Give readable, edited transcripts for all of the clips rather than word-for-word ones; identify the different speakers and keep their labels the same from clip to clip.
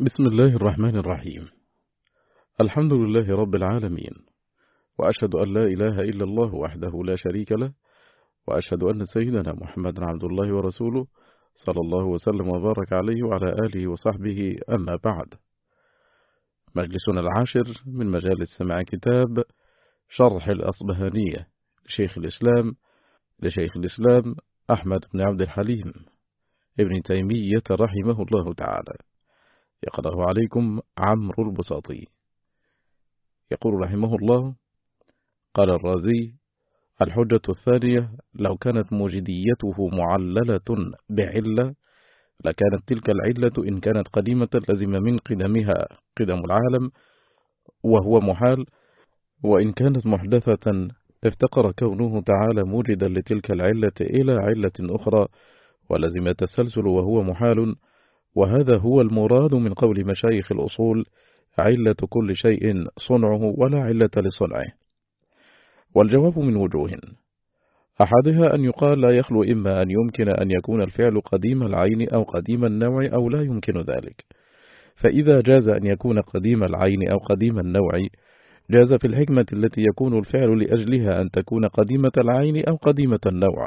Speaker 1: بسم الله الرحمن الرحيم. الحمد لله رب العالمين، وأشهد أن لا إله إلا الله وحده لا شريك له، وأشهد أن سيدنا محمد عبد الله ورسوله صلى الله وسلم وبارك عليه وعلى آله وصحبه، أما بعد. مجلسنا العاشر من مجالس سماع كتاب شرح الأصبهانية لشيخ الإسلام أحمد بن عبد الحليم ابن تيمية رحمه الله تعالى. يقرأه عليكم عمرو البساطي. يقول رحمه الله: قال الرازي: الحجة الثانية: لو كانت موجديته معللة بعلة لكانت تلك العلة إن كانت قديمة لزم من قدمها قدم العالم وهو محال، وإن كانت محدثة افتقر كونه تعالى موجدا لتلك العلة إلى علة أخرى ولزم التسلسل وهو محال. وهذا هو المراد من قول مشايخ الأصول: علة كل شيء صنعه ولا علة لصنعه. والجواب من وجوه: أحدها أن يقال لا يخلو إما أن يمكن أن يكون الفعل قديم العين أو قديم النوع أو لا يمكن ذلك، فإذا جاز أن يكون قديم العين أو قديم النوع جاز في الحكمة التي يكون الفعل لأجلها أن تكون قديمة العين أو قديمة النوع.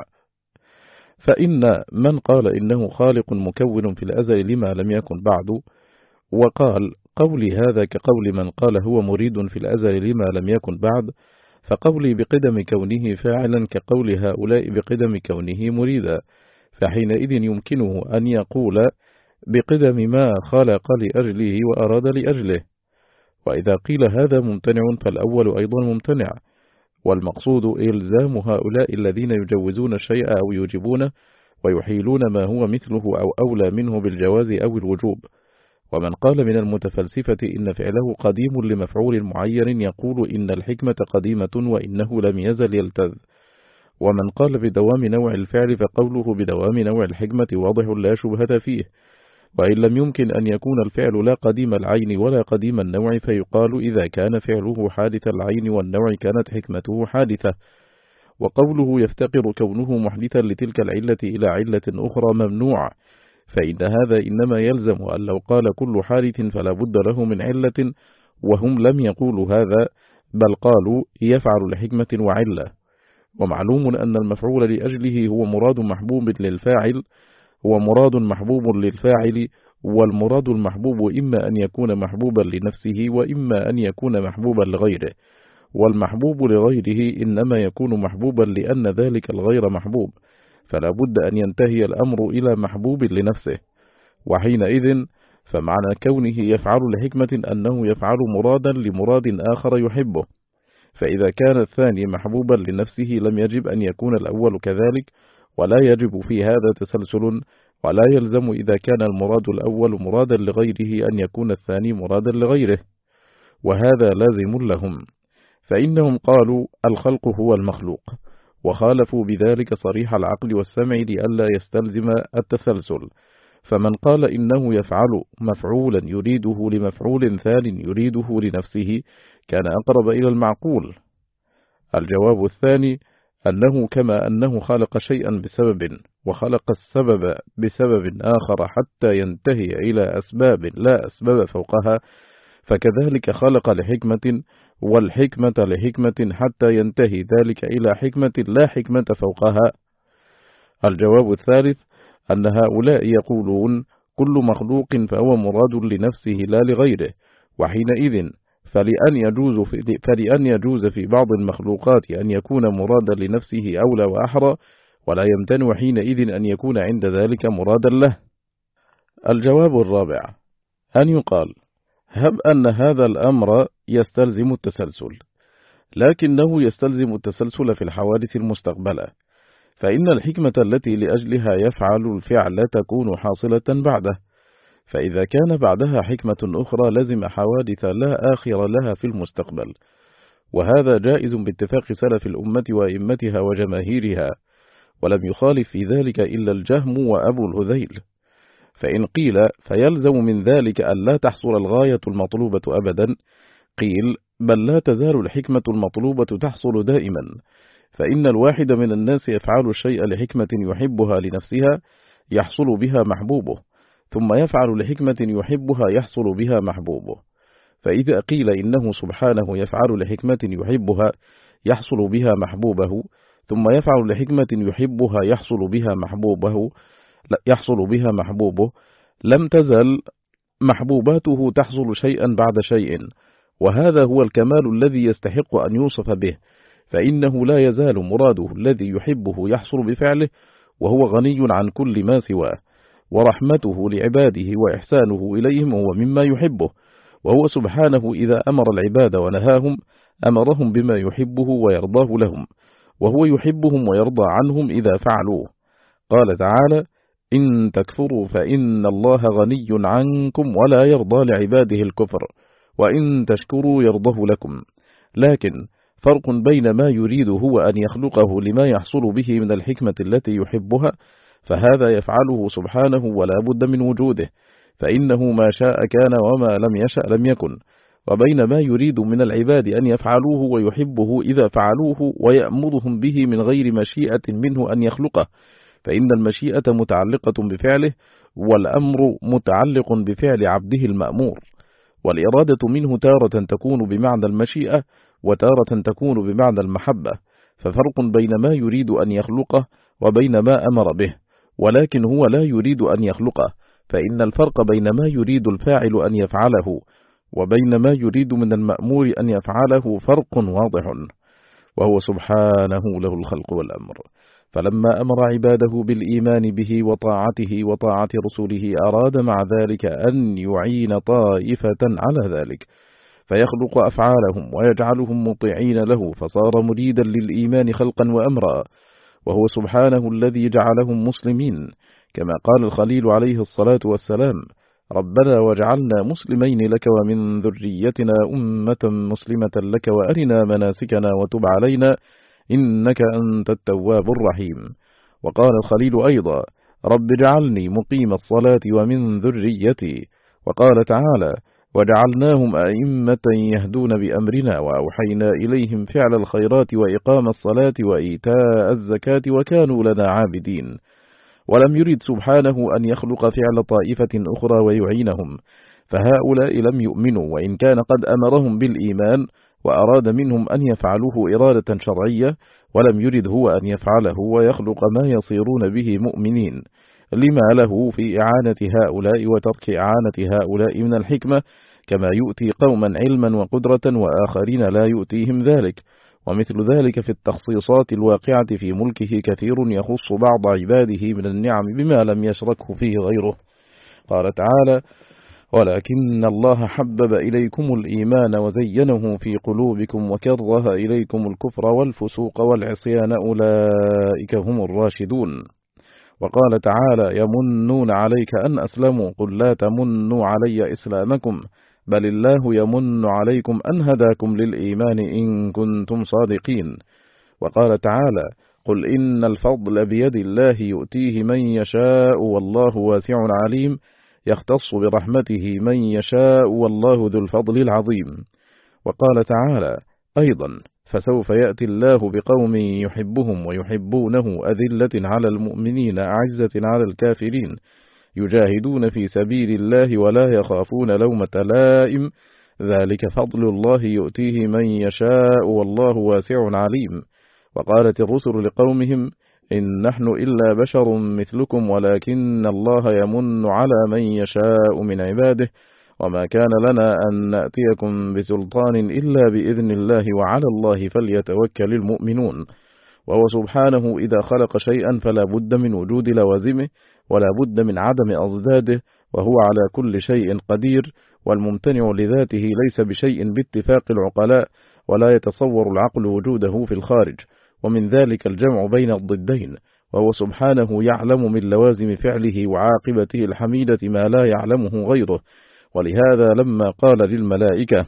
Speaker 1: فإن من قال إنه خالق مكون في الأزل لما لم يكن بعد، وقال قولي هذا كقول من قال هو مريد في الأزل لما لم يكن بعد، فقولي بقدم كونه فاعلا كقول هؤلاء بقدم كونه مريدا، فحينئذ يمكنه أن يقول بقدم ما خلق لأجله وأراد لأجله. وإذا قيل هذا ممتنع فالأول أيضا ممتنع، والمقصود إلزام هؤلاء الذين يجوزون الشيء أو يوجبونه ويحيلون ما هو مثله أو أولى منه بالجواز أو الوجوب. ومن قال من المتفلسفة إن فعله قديم لمفعول معين يقول إن الحكمة قديمة وإنه لم يزل يلتذ. ومن قال بدوام نوع الفعل فقوله بدوام نوع الحكمة واضح لا شبهة فيه. وإن لم يمكن أن يكون الفعل لا قديم العين ولا قديم النوع فيقال إذا كان فعله حادث العين والنوع كانت حكمته حادثة. وقوله يفتقر كونه محدثا لتلك العلة إلى علة أخرى ممنوع، فإن هذا إنما يلزم أن لو قال كل حادث فلا بد له من علة، وهم لم يقولوا هذا بل قالوا يفعل لحكمة وعلة. ومعلوم أن المفعول لأجله هو مراد محبوب للفاعل، والمراد المحبوب إما أن يكون محبوبا لنفسه وإما أن يكون محبوبا لغيره، والمحبوب لغيره إنما يكون محبوبا لأن ذلك الغير محبوب، فلا بد أن ينتهي الأمر إلى محبوب لنفسه. وحينئذ فمعنى كونه يفعل لحكمة أنه يفعل مرادا لمراد آخر يحبه، فإذا كان الثاني محبوبا لنفسه لم يجب أن يكون الأول كذلك، ولا يجب في هذا تسلسل، ولا يلزم إذا كان المراد الأول مرادا لغيره أن يكون الثاني مرادا لغيره، وهذا لازم لهم، فإنهم قالوا الخلق هو المخلوق، وخالفوا بذلك صريح العقل والسمع لئلا يستلزم التسلسل. فمن قال إنه يفعل مفعولا يريده لمفعول ثان يريده لنفسه كان أقرب إلى المعقول. الجواب الثاني أنه كما أنه خلق شيئا بسبب وخلق السبب بسبب آخر حتى ينتهي إلى أسباب لا أسباب فوقها، فكذلك خلق لحكمة والحكمة لحكمة حتى ينتهي ذلك إلى حكمة لا حكمة فوقها. الجواب الثالث أن هؤلاء يقولون كل مخلوق فهو مراد لنفسه لا لغيره، وحينئذ فلأن يجوز في بعض المخلوقات أن يكون مرادا لنفسه أولى وأحرى، ولا يمتنع حينئذ أن يكون عند ذلك مرادا له. الجواب الرابع أن يقال: هب أن هذا الأمر يستلزم التسلسل، لكنه يستلزم التسلسل في الحوادث المستقبلة، فإن الحكمة التي لأجلها يفعل الفعل تكون حاصلة بعده، فإذا كان بعدها حكمة أخرى لزم حوادث لا آخر لها في المستقبل، وهذا جائز باتفاق سلف الأمة وأئمتها وجماهيرها، ولم يخالف في ذلك إلا الجهم وأبو الهذيل. فإن قيل فيلزم من ذلك أن لا تحصل الغاية المطلوبة أبدا، قيل بل لا تزال الحكمة المطلوبة تحصل دائما، فإن الواحد من الناس يفعل الشيء لحكمة يحبها لنفسها يحصل بها محبوبه، ثم يفعل لحكمة يحبها يحصل بها محبوبه. فإذا قيل إنه سبحانه يفعل لحكمة يحبها يحصل بها محبوبه، ثم يفعل لحكمة يحبها يحصل بها محبوبه، لم تزل محبوباته تحصل شيئا بعد شيء، وهذا هو الكمال الذي يستحق أن يوصف به، فإنه لا يزال مراده الذي يحبه يحصل بفعله، وهو غني عن كل ما سواه، ورحمته لعباده وإحسانه إليهم هو مما يحبه، وهو سبحانه إذا أمر العباد ونهاهم أمرهم بما يحبه ويرضاه لهم، وهو يحبهم ويرضى عنهم إذا فعلوه. قال تعالى: إن تكفروا فإن الله غني عنكم ولا يرضى لعباده الكفر، وإن تشكروا يرضه لكم. لكن فرق بين ما يريد هو أن يخلقه لما يحصل به من الحكمة التي يحبها، فهذا يفعله سبحانه ولا بد من وجوده، فإنه ما شاء كان وما لم يشأ لم يكن، وبين ما يريد من العباد أن يفعلوه ويحبه إذا فعلوه ويأمرهم به من غير مشيئة منه أن يخلقه، فإن المشيئة متعلقة بفعله، والأمر متعلق بفعل عبده المأمور، والإرادة منه تارة تكون بمعنى المشيئة وتارة تكون بمعنى المحبة، ففرق بين ما يريد أن يخلقه وبين ما أمر به، ولكن هو لا يريد أن يخلقه، فإن الفرق بين ما يريد الفاعل أن يفعله وبين ما يريد من المأمور أن يفعله فرق واضح، وهو سبحانه له الخلق والأمر. فلما أمر عباده بالإيمان به وطاعته وطاعة رسوله أراد مع ذلك أن يعين طائفة على ذلك، فيخلق أفعالهم ويجعلهم مطيعين له، فصار مريدا للإيمان خلقا وأمرا، وهو سبحانه الذي جعلهم مسلمين، كما قال الخليل عليه الصلاة والسلام: ربنا واجعلنا مسلمين لك ومن ذريتنا أمة مسلمة لك وأرنا مناسكنا وتب علينا إنك أنت التواب الرحيم. وقال الخليل أيضا: رب اجعلني مقيم الصلاة ومن ذريتي. وقال تعالى: وجعلناهم أئمة يهدون بأمرنا وأوحينا إليهم فعل الخيرات وإقام الصلاة وإيتاء الزكاة وكانوا لنا عابدين. ولم يرد سبحانه أن يخلق فعل طائفة أخرى ويعينهم، فهؤلاء لم يؤمنوا وإن كان قد أمرهم بالإيمان، وأراد منهم أن يفعلوه إرادة شرعية، ولم يرد هو أن يفعله ويخلق ما يصيرون به مؤمنين، لما له في إعانة هؤلاء وترك إعانة هؤلاء من الحكمة، كما يؤتي قوما علما وقدرة وآخرين لا يؤتيهم ذلك. ومثل ذلك في التخصيصات الواقعة في ملكه كثير يخص بعض عباده من النعم بما لم يشركه فيه غيره. قال تعالى: ولكن الله حبب إليكم الإيمان وزينه في قلوبكم وكره إليكم الكفر والفسوق والعصيان أولئك هم الراشدون. وقال تعالى: يمنون عليك أن أسلموا قل لا تمنوا علي إسلامكم بل الله يمن عليكم أن هداكم للإيمان إن كنتم صادقين. وقال تعالى: قل إن الفضل بيد الله يؤتيه من يشاء والله واسع عليم يختص برحمته من يشاء والله ذو الفضل العظيم. وقال تعالى أيضا: فسوف يأتي الله بقوم يحبهم ويحبونه أذلة على المؤمنين أعزة على الكافرين يجاهدون في سبيل الله ولا يخافون لومة لائم ذلك فضل الله يؤتيه من يشاء والله واسع عليم. وقالت الرسل لقومهم: إن نحن إلا بشر مثلكم ولكن الله يمن على من يشاء من عباده وما كان لنا أن نأتيكم بسلطان إلا بإذن الله وعلى الله فليتوكل المؤمنون. وهو سبحانه إذا خلق شيئا فلا بد من وجود لوازمه ولا بد من عدم أضداده، وهو على كل شيء قدير، والممتنع لذاته ليس بشيء باتفاق العقلاء، ولا يتصور العقل وجوده في الخارج، ومن ذلك الجمع بين الضدين، وهو سبحانه يعلم من لوازم فعله وعاقبته الحميدة ما لا يعلمه غيره. ولهذا لما قال للملائكة: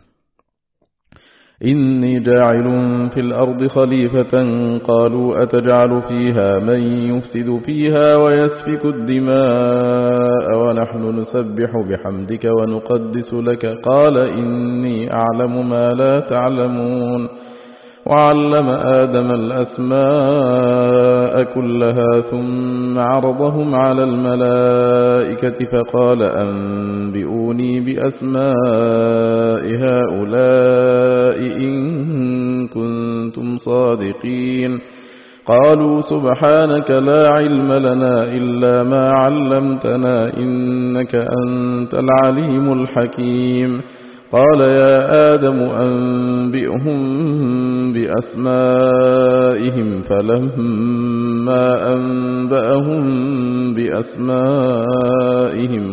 Speaker 1: إني جاعل في الأرض خليفة قالوا أتجعل فيها من يفسد فيها ويسفك الدماء ونحن نسبح بحمدك ونقدس لك قال إني أعلم ما لا تعلمون. وعلم آدم الأسماء كلها ثم عرضهم على الملائكة فقال أنبئوني بأسماء هؤلاء إن كنتم صادقين قالوا سبحانك لا علم لنا إلا ما علمتنا إنك أنت العليم الحكيم قال يا آدم أنبئهم بأسمائهم فلما أنبأهم بأسمائهم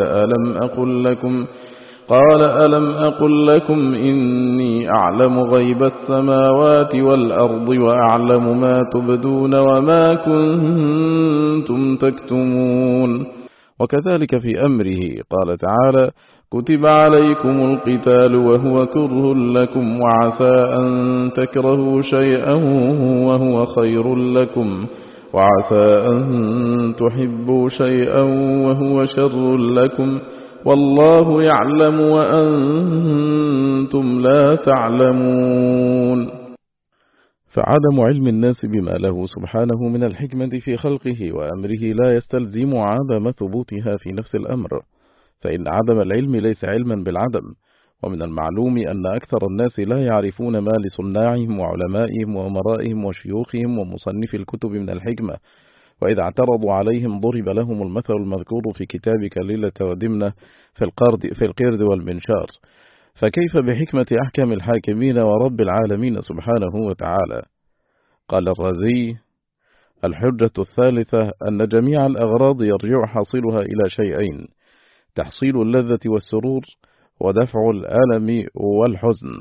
Speaker 1: قال ألم أقل لكم إني أعلم غيب السماوات والأرض وأعلم ما تبدون وما كنتم تكتمون. وكذلك في أمره قال تعالى كتب عليكم القتال وهو كره لكم وعسى أن تكرهوا شيئا وهو خير لكم وعسى أن تحبوا شيئا وهو شر لكم والله يعلم وأنتم لا تعلمون. فعدم علم الناس بما له سبحانه من الحكمة في خلقه وأمره لا يستلزم عدم ثبوتها في نفس الأمر، فإن عدم العلم ليس علما بالعدم، ومن المعلوم أن أكثر الناس لا يعرفون ما لصناعهم وعلمائهم وأمرائهم وشيوخهم ومصنفي الكتب من الحكمة، وإذا اعترضوا عليهم ضرب لهم المثل المذكور في كتابك ليلة ودمنة في القرد والمنشار، فكيف بحكمة أحكم الحاكمين ورب العالمين سبحانه وتعالى؟ قال الرازي الحجة الثالثة أن جميع الأغراض يرجع حاصلها إلى شيئين: تحصيل اللذة والسرور ودفع الألم والحزن،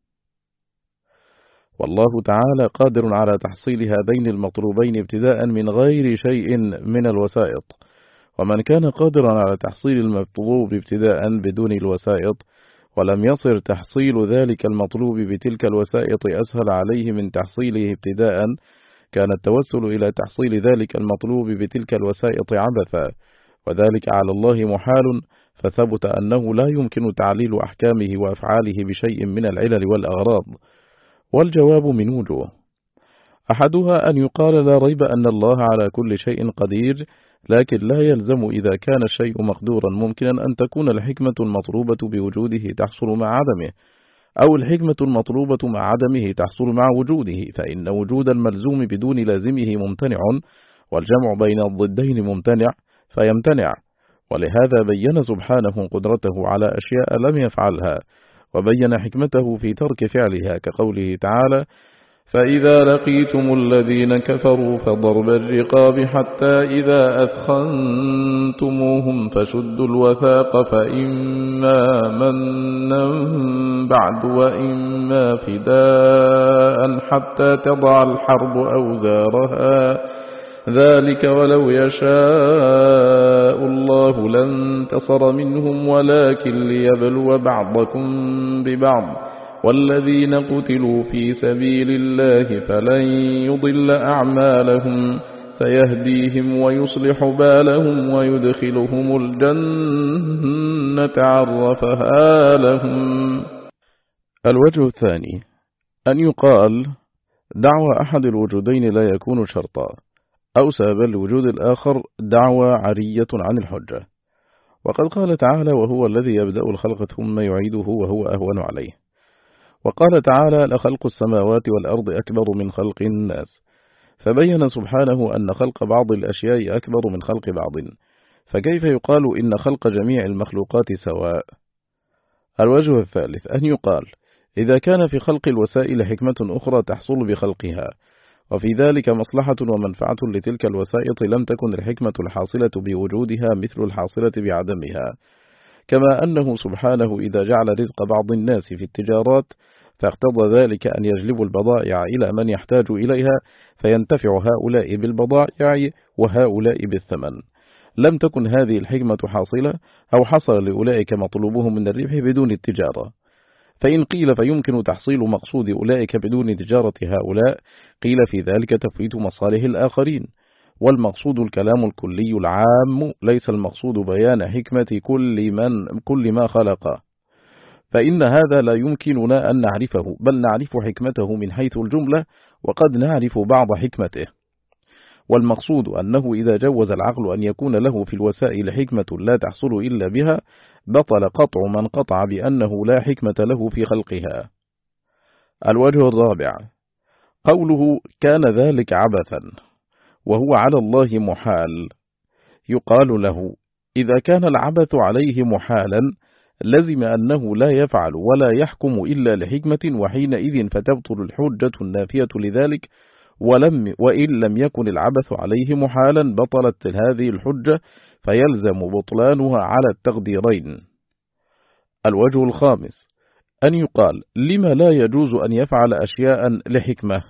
Speaker 1: والله تعالى قادر على تحصيل هذين المطلوبين ابتداء من غير شيء من الوسائط، ومن كان قادرا على تحصيل المطلوب ابتداء بدون الوسائط ولم يصر تحصيل ذلك المطلوب بتلك الوسائط أسهل عليه من تحصيله ابتداء، كان التوسل إلى تحصيل ذلك المطلوب بتلك الوسائط عبثا، وذلك على الله محال، فثبت أنه لا يمكن تعليل أحكامه وأفعاله بشيء من العلل والأغراض. والجواب من وجوه: أحدها أن يقال لا ريب أن الله على كل شيء قدير، لكن لا يلزم إذا كان الشيء مقدورا ممكنا أن تكون الحكمة المطلوبة بوجوده تحصل مع عدمه، أو الحكمة المطلوبة مع عدمه تحصل مع وجوده، فإن وجود الملزوم بدون لازمه ممتنع، والجمع بين الضدين ممتنع فيمتنع. ولهذا بين سبحانه قدرته على أشياء لم يفعلها، وبين حكمته في ترك فعلها، كقوله تعالى: فإذا لقيتم الذين كفروا فضرب الرقاب حتى إذا أثخنتموهم فشدوا الوثاق فإما منا بعد وإما فداء حتى تضع الحرب أوزارها، ذلك ولو يشاء الله لانتصر منهم ولكن ليبلو بعضكم ببعض، والذين قتلوا في سبيل الله فلن يضل أعمالهم سيهديهم ويصلح بالهم ويدخلهم الجنة عرفها لهم. الوجه الثاني أن يقال دعوى أحد الوجودين لا يكون شرطا، أو سببا لوجود الآخر دعوى عرية عن الحجة. وقد قال تعالى: وهو الذي يبدأ الخلق ثم يعيده وهو أهون عليه. وقال تعالى: لخلق السماوات والأرض أكبر من خلق الناس، فبين سبحانه أن خلق بعض الأشياء أكبر من خلق بعض، فكيف يقال إن خلق جميع المخلوقات سواء؟ الوجه الثالث أن يقال إذا كان في خلق الوسائل حكمة أخرى تحصل بخلقها، وفي ذلك مصلحة ومنفعة لتلك الوسائط، لم تكن الحكمة الحاصلة بوجودها مثل الحاصلة بعدمها، كما أنه سبحانه إذا جعل رزق بعض الناس في التجارات فاقتضى ذلك أن يجلبوا البضائع إلى من يحتاج إليها، فينتفع هؤلاء بالبضائع وهؤلاء بالثمن. لم تكن هذه الحكمة حاصلة أو حصل لأولئك مطلوبهم من الربح بدون التجارة. فإن قيل فيمكن تحصيل مقصود أولئك بدون تجارة هؤلاء، قيل في ذلك تفويت مصالح الآخرين، والمقصود الكلام الكلي العام، ليس المقصود بيان حكمة كل ما خلقه، فإن هذا لا يمكننا أن نعرفه، بل نعرف حكمته من حيث الجملة، وقد نعرف بعض حكمته. والمقصود أنه إذا جوز العقل أن يكون له في الوسائل حكمة لا تحصل إلا بها، بطل قطع من قطع بأنه لا حكمة له في خلقها. الوجه الرابع قوله كان ذلك عبثا وهو على الله محال. يقال له إذا كان العبث عليه محالا لزم أنه لا يفعل ولا يحكم إلا لحكمة، وحينئذ فتبطل الحجة النافية لذلك، وإن لم يكن العبث عليه محالا بطلت هذه الحجة، فيلزم بطلانها على التقديرين. الوجه الخامس أن يقال لما لا يجوز أن يفعل أشياء لحكمة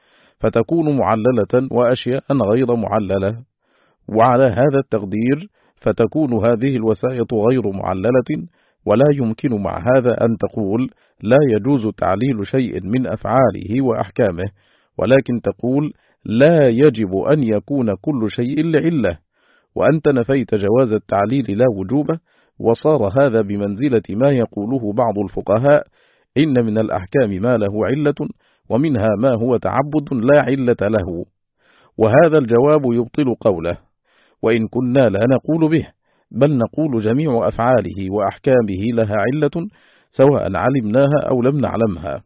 Speaker 1: فتكون معللة وأشياء غير معللة، وعلى هذا التقدير فتكون هذه الوسائط غير معللة، ولا يمكن مع هذا أن تقول لا يجوز تعليل شيء من أفعاله وأحكامه، ولكن تقول لا يجب أن يكون كل شيء لعلة، وأنت نفيت جواز التعليل لا وجوبه، وصار هذا بمنزلة ما يقوله بعض الفقهاء إن من الأحكام ما له علة ومنها ما هو تعبد لا علة له، وهذا الجواب يبطل قوله، وإن كنا لا نقول به، بل نقول جميع أفعاله وأحكامه لها علة سواء علمناها أو لم نعلمها.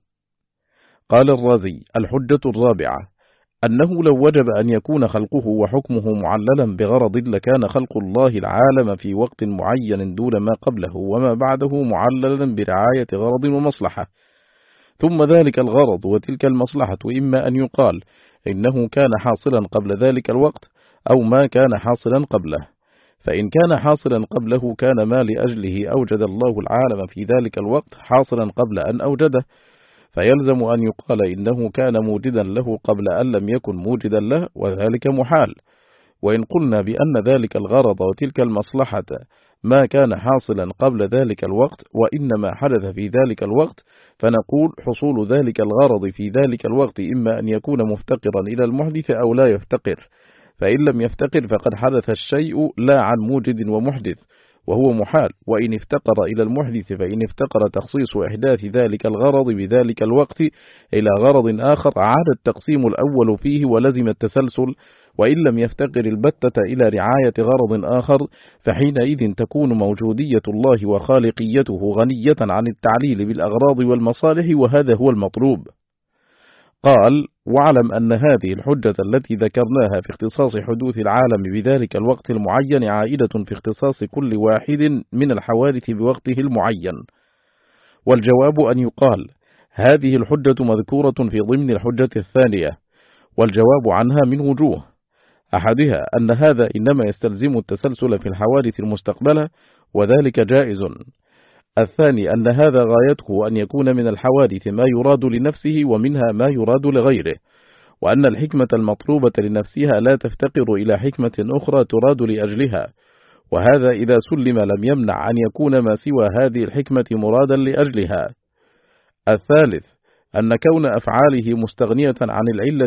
Speaker 1: قال الرازي الحجة الرابعة أنه لو وجب أن يكون خلقه وحكمه معللا بغرض لكان خلق الله العالم في وقت معين دون ما قبله وما بعده معللا برعاية غرض ومصلحة، ثم ذلك الغرض وتلك المصلحة إما أن يقال إنه كان حاصلا قبل ذلك الوقت أو ما كان حاصلا قبله، فإن كان حاصلا قبله كان ما لأجله أوجد الله العالم في ذلك الوقت حاصلا قبل أن أوجده، فيلزم أن يقال إنه كان موجدا له قبل أن لم يكن موجدا له، وذلك محال. وإن قلنا بأن ذلك الغرض وتلك المصلحة ما كان حاصلا قبل ذلك الوقت وإنما حدث في ذلك الوقت، فنقول حصول ذلك الغرض في ذلك الوقت إما أن يكون مفتقرا إلى المحدث أو لا يفتقر، فإن لم يفتقر فقد حدث الشيء لا عن موجد ومحدث وهو محال، وإن افتقر إلى المحدث فإن افتقر تخصيص إحداث ذلك الغرض بذلك الوقت إلى غرض آخر عاد التقسيم الأول فيه ولزم التسلسل، وإن لم يفتقر البتة إلى رعاية غرض آخر فحينئذ تكون موجودية الله وخالقيته غنية عن التعليل بالأغراض والمصالح، وهذا هو المطلوب. قال واعلم أن هذه الحجة التي ذكرناها في اختصاص حدوث العالم بذلك الوقت المعين عائدة في اختصاص كل واحد من الحوادث بوقته المعين. والجواب أن يقال هذه الحجة مذكورة في ضمن الحجة الثانية، والجواب عنها من وجوه، أحدها أن هذا إنما يستلزم التسلسل في الحوادث المستقبلة وذلك جائز. الثاني أن هذا غايته أن يكون من الحوادث ما يراد لنفسه ومنها ما يراد لغيره، وأن الحكمة المطلوبة لنفسها لا تفتقر إلى حكمة أخرى تراد لأجلها، وهذا إذا سلم لم يمنع أن يكون ما سوى هذه الحكمة مرادا لأجلها. الثالث أن كون أفعاله مستغنية عن العلة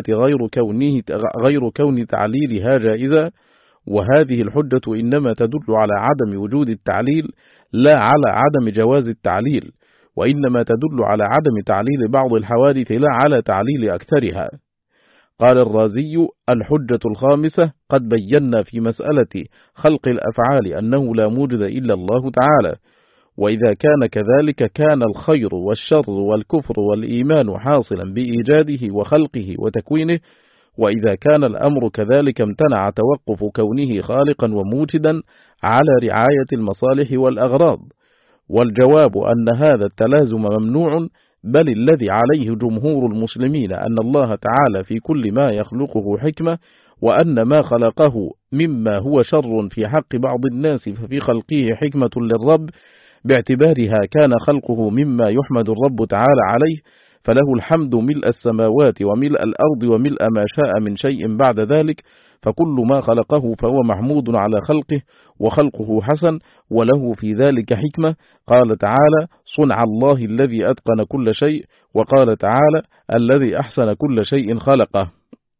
Speaker 1: غير كون تعليلها جائزة، وهذه الحجة إنما تدل على عدم وجود التعليل لا على عدم جواز التعليل، وإنما تدل على عدم تعليل بعض الحوادث لا على تعليل أكثرها. قال الرازي الحجة الخامسة قد بينا في مسألة خلق الأفعال أنه لا موجد إلا الله تعالى، وإذا كان كذلك كان الخير والشر والكفر والإيمان حاصلا بإيجاده وخلقه وتكوينه، وإذا كان الأمر كذلك امتنع توقف كونه خالقا وموجدا على رعاية المصالح والأغراض. والجواب أن هذا التلازم ممنوع، بل الذي عليه جمهور المسلمين أن الله تعالى في كل ما يخلقه حكمة، وأن ما خلقه مما هو شر في حق بعض الناس ففي خلقه حكمة للرب، باعتبارها كان خلقه مما يحمد الرب تعالى عليه، فله الحمد ملء السماوات وملء الأرض وملء ما شاء من شيء بعد ذلك، فكل ما خلقه فهو محمود على خلقه، وخلقه حسن وله في ذلك حكمة. قال تعالى صنع الله الذي أتقن كل شيء، وقال تعالى الذي أحسن كل شيء خلقه.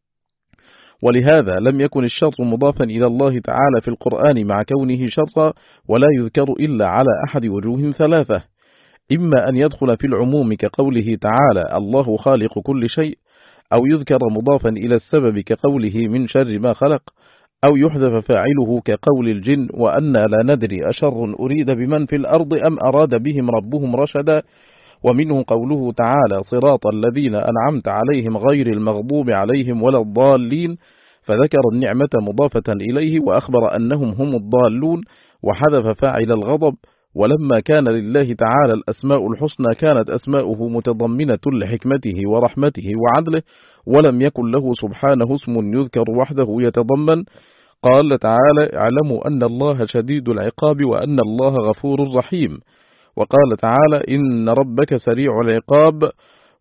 Speaker 1: ولهذا لم يكن الشر مضافا إلى الله تعالى في القرآن مع كونه شرا، ولا يذكر إلا على أحد وجوه ثلاثة: إما أن يدخل في العموم كقوله تعالى الله خالق كل شيء، أو يذكر مضافا إلى السبب كقوله من شر ما خلق، أو يحذف فاعله كقول الجن وأنا لا ندري أشر أريد بمن في الأرض أم أراد بهم ربهم رشدا. ومنه قوله تعالى صراط الذين أنعمت عليهم غير المغضوب عليهم ولا الضالين، فذكر النعمة مضافة إليه وأخبر أنهم هم الضالون، وحذف فاعل الغضب. ولما كان لله تعالى الأسماء الحسنى كانت أسماؤه متضمنة لحكمته ورحمته وعدله، ولم يكن له سبحانه اسم يذكر وحده يتضمن. قال تعالى اعلموا أن الله شديد العقاب وأن الله غفور رحيم. وقال تعالى إن ربك سريع العقاب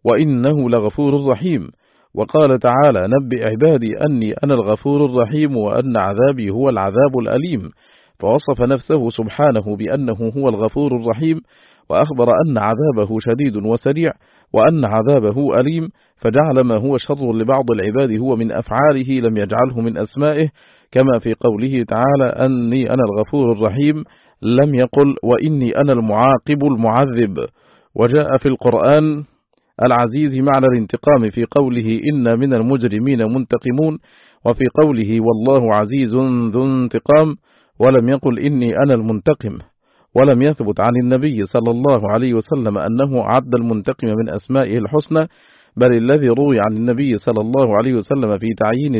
Speaker 1: وإنه لغفور رحيم. وقال تعالى نبئ عبادي أني أنا الغفور الرحيم وأن عذابي هو العذاب الأليم، فوصف نفسه سبحانه بأنه هو الغفور الرحيم، وأخبر أن عذابه شديد وسريع وأن عذابه أليم، فجعل ما هو شر لبعض العباد هو من أفعاله لم يجعله من أسمائه، كما في قوله تعالى أني أنا الغفور الرحيم لم يقل وإني أنا المعاقب المعذب. وجاء في القرآن العزيز معنى الانتقام في قوله إن من المجرمين منتقمون، وفي قوله والله عزيز ذو انتقام، ولم يقل إني أنا المنتقم. ولم يثبت عن النبي صلى الله عليه وسلم أنه عد المنتقم من أسمائه الحسنى، بل الذي روي عن النبي صلى الله عليه وسلم في تعيين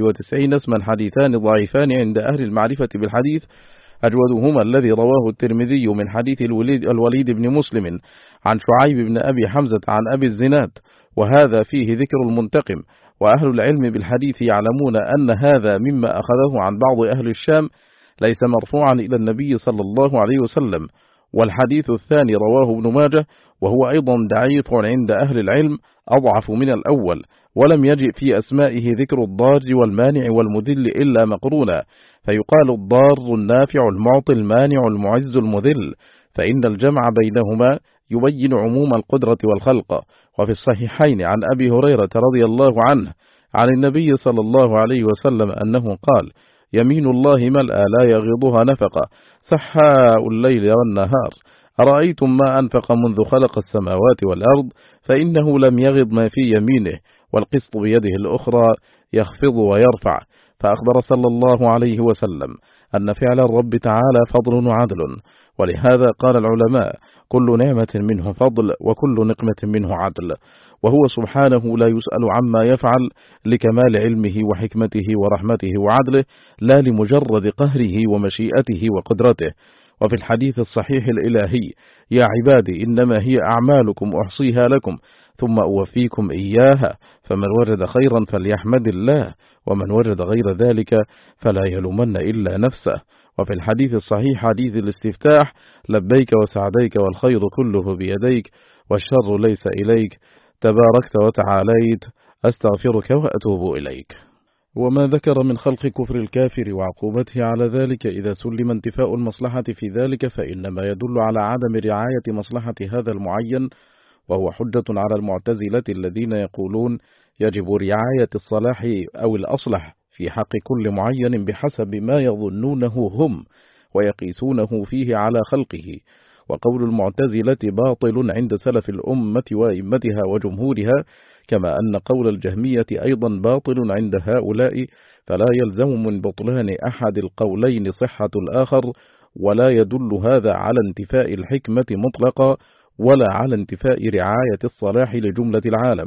Speaker 1: 99 اسما حديثان ضعيفان عند أهل المعرفة بالحديث، أجودهما الذي رواه الترمذي من حديث الوليد بن مسلم عن شعيب بن أبي حمزة عن أبي الزناد، وهذا فيه ذكر المنتقم. وأهل العلم بالحديث يعلمون أن هذا مما أخذه عن بعض أهل الشام، ليس مرفوعا إلى النبي صلى الله عليه وسلم. والحديث الثاني رواه ابن ماجه، وهو أيضا ضعيف عند أهل العلم، أضعف من الأول، ولم يجئ في أسمائه ذكر الضار والمانع والمذل إلا مقرونا، فيقال الضار النافع المعطي المانع المعز المذل، فإن الجمع بينهما يبين عموم القدرة والخلق. وفي الصحيحين عن أبي هريرة رضي الله عنه عن النبي صلى الله عليه وسلم أنه قال يمين الله ملأى لا يغضها نفقة سحاء الليل والنهار، أرأيتم ما أنفق منذ خلق السماوات والأرض فإنه لم يغض ما في يمينه، والقسط بيده الأخرى يخفض ويرفع. فأخبر صلى الله عليه وسلم أن فعل الرب تعالى فضل وعدل، ولهذا قال العلماء كل نعمة منه فضل وكل نقمة منه عدل، وهو سبحانه لا يسأل عما يفعل لكمال علمه وحكمته ورحمته وعدله، لا لمجرد قهره ومشيئته وقدرته. وفي الحديث الصحيح الإلهي يا عبادي إنما هي أعمالكم أحصيها لكم ثم أوفيكم إياها، فمن وجد خيرا فليحمد الله، ومن وجد غير ذلك فلا يلومن إلا نفسه. وفي الحديث الصحيح حديث الاستفتاح لبيك وسعديك والخير كله بيديك والشر ليس إليك تباركت وتعاليت أستغفرك وأتوب إليك. وما ذكر من خلق كفر الكافر وعقوبته على ذلك إذا سلم انتفاء المصلحة في ذلك فإنما يدل على عدم رعاية مصلحة هذا المعين، وهو حجة على المعتزلة الذين يقولون يجب رعاية الصلاح أو الأصلح في حق كل معين بحسب ما يظنونه هم ويقيسونه فيه على خلقه. وقول المعتزلة باطل عند سلف الأمة وإمتها وجمهورها، كما أن قول الجهمية أيضا باطل عند هؤلاء، فلا يلزم من بطلان أحد القولين صحة الآخر، ولا يدل هذا على انتفاء الحكمة مطلقا ولا على انتفاء رعاية الصلاح لجملة العالم.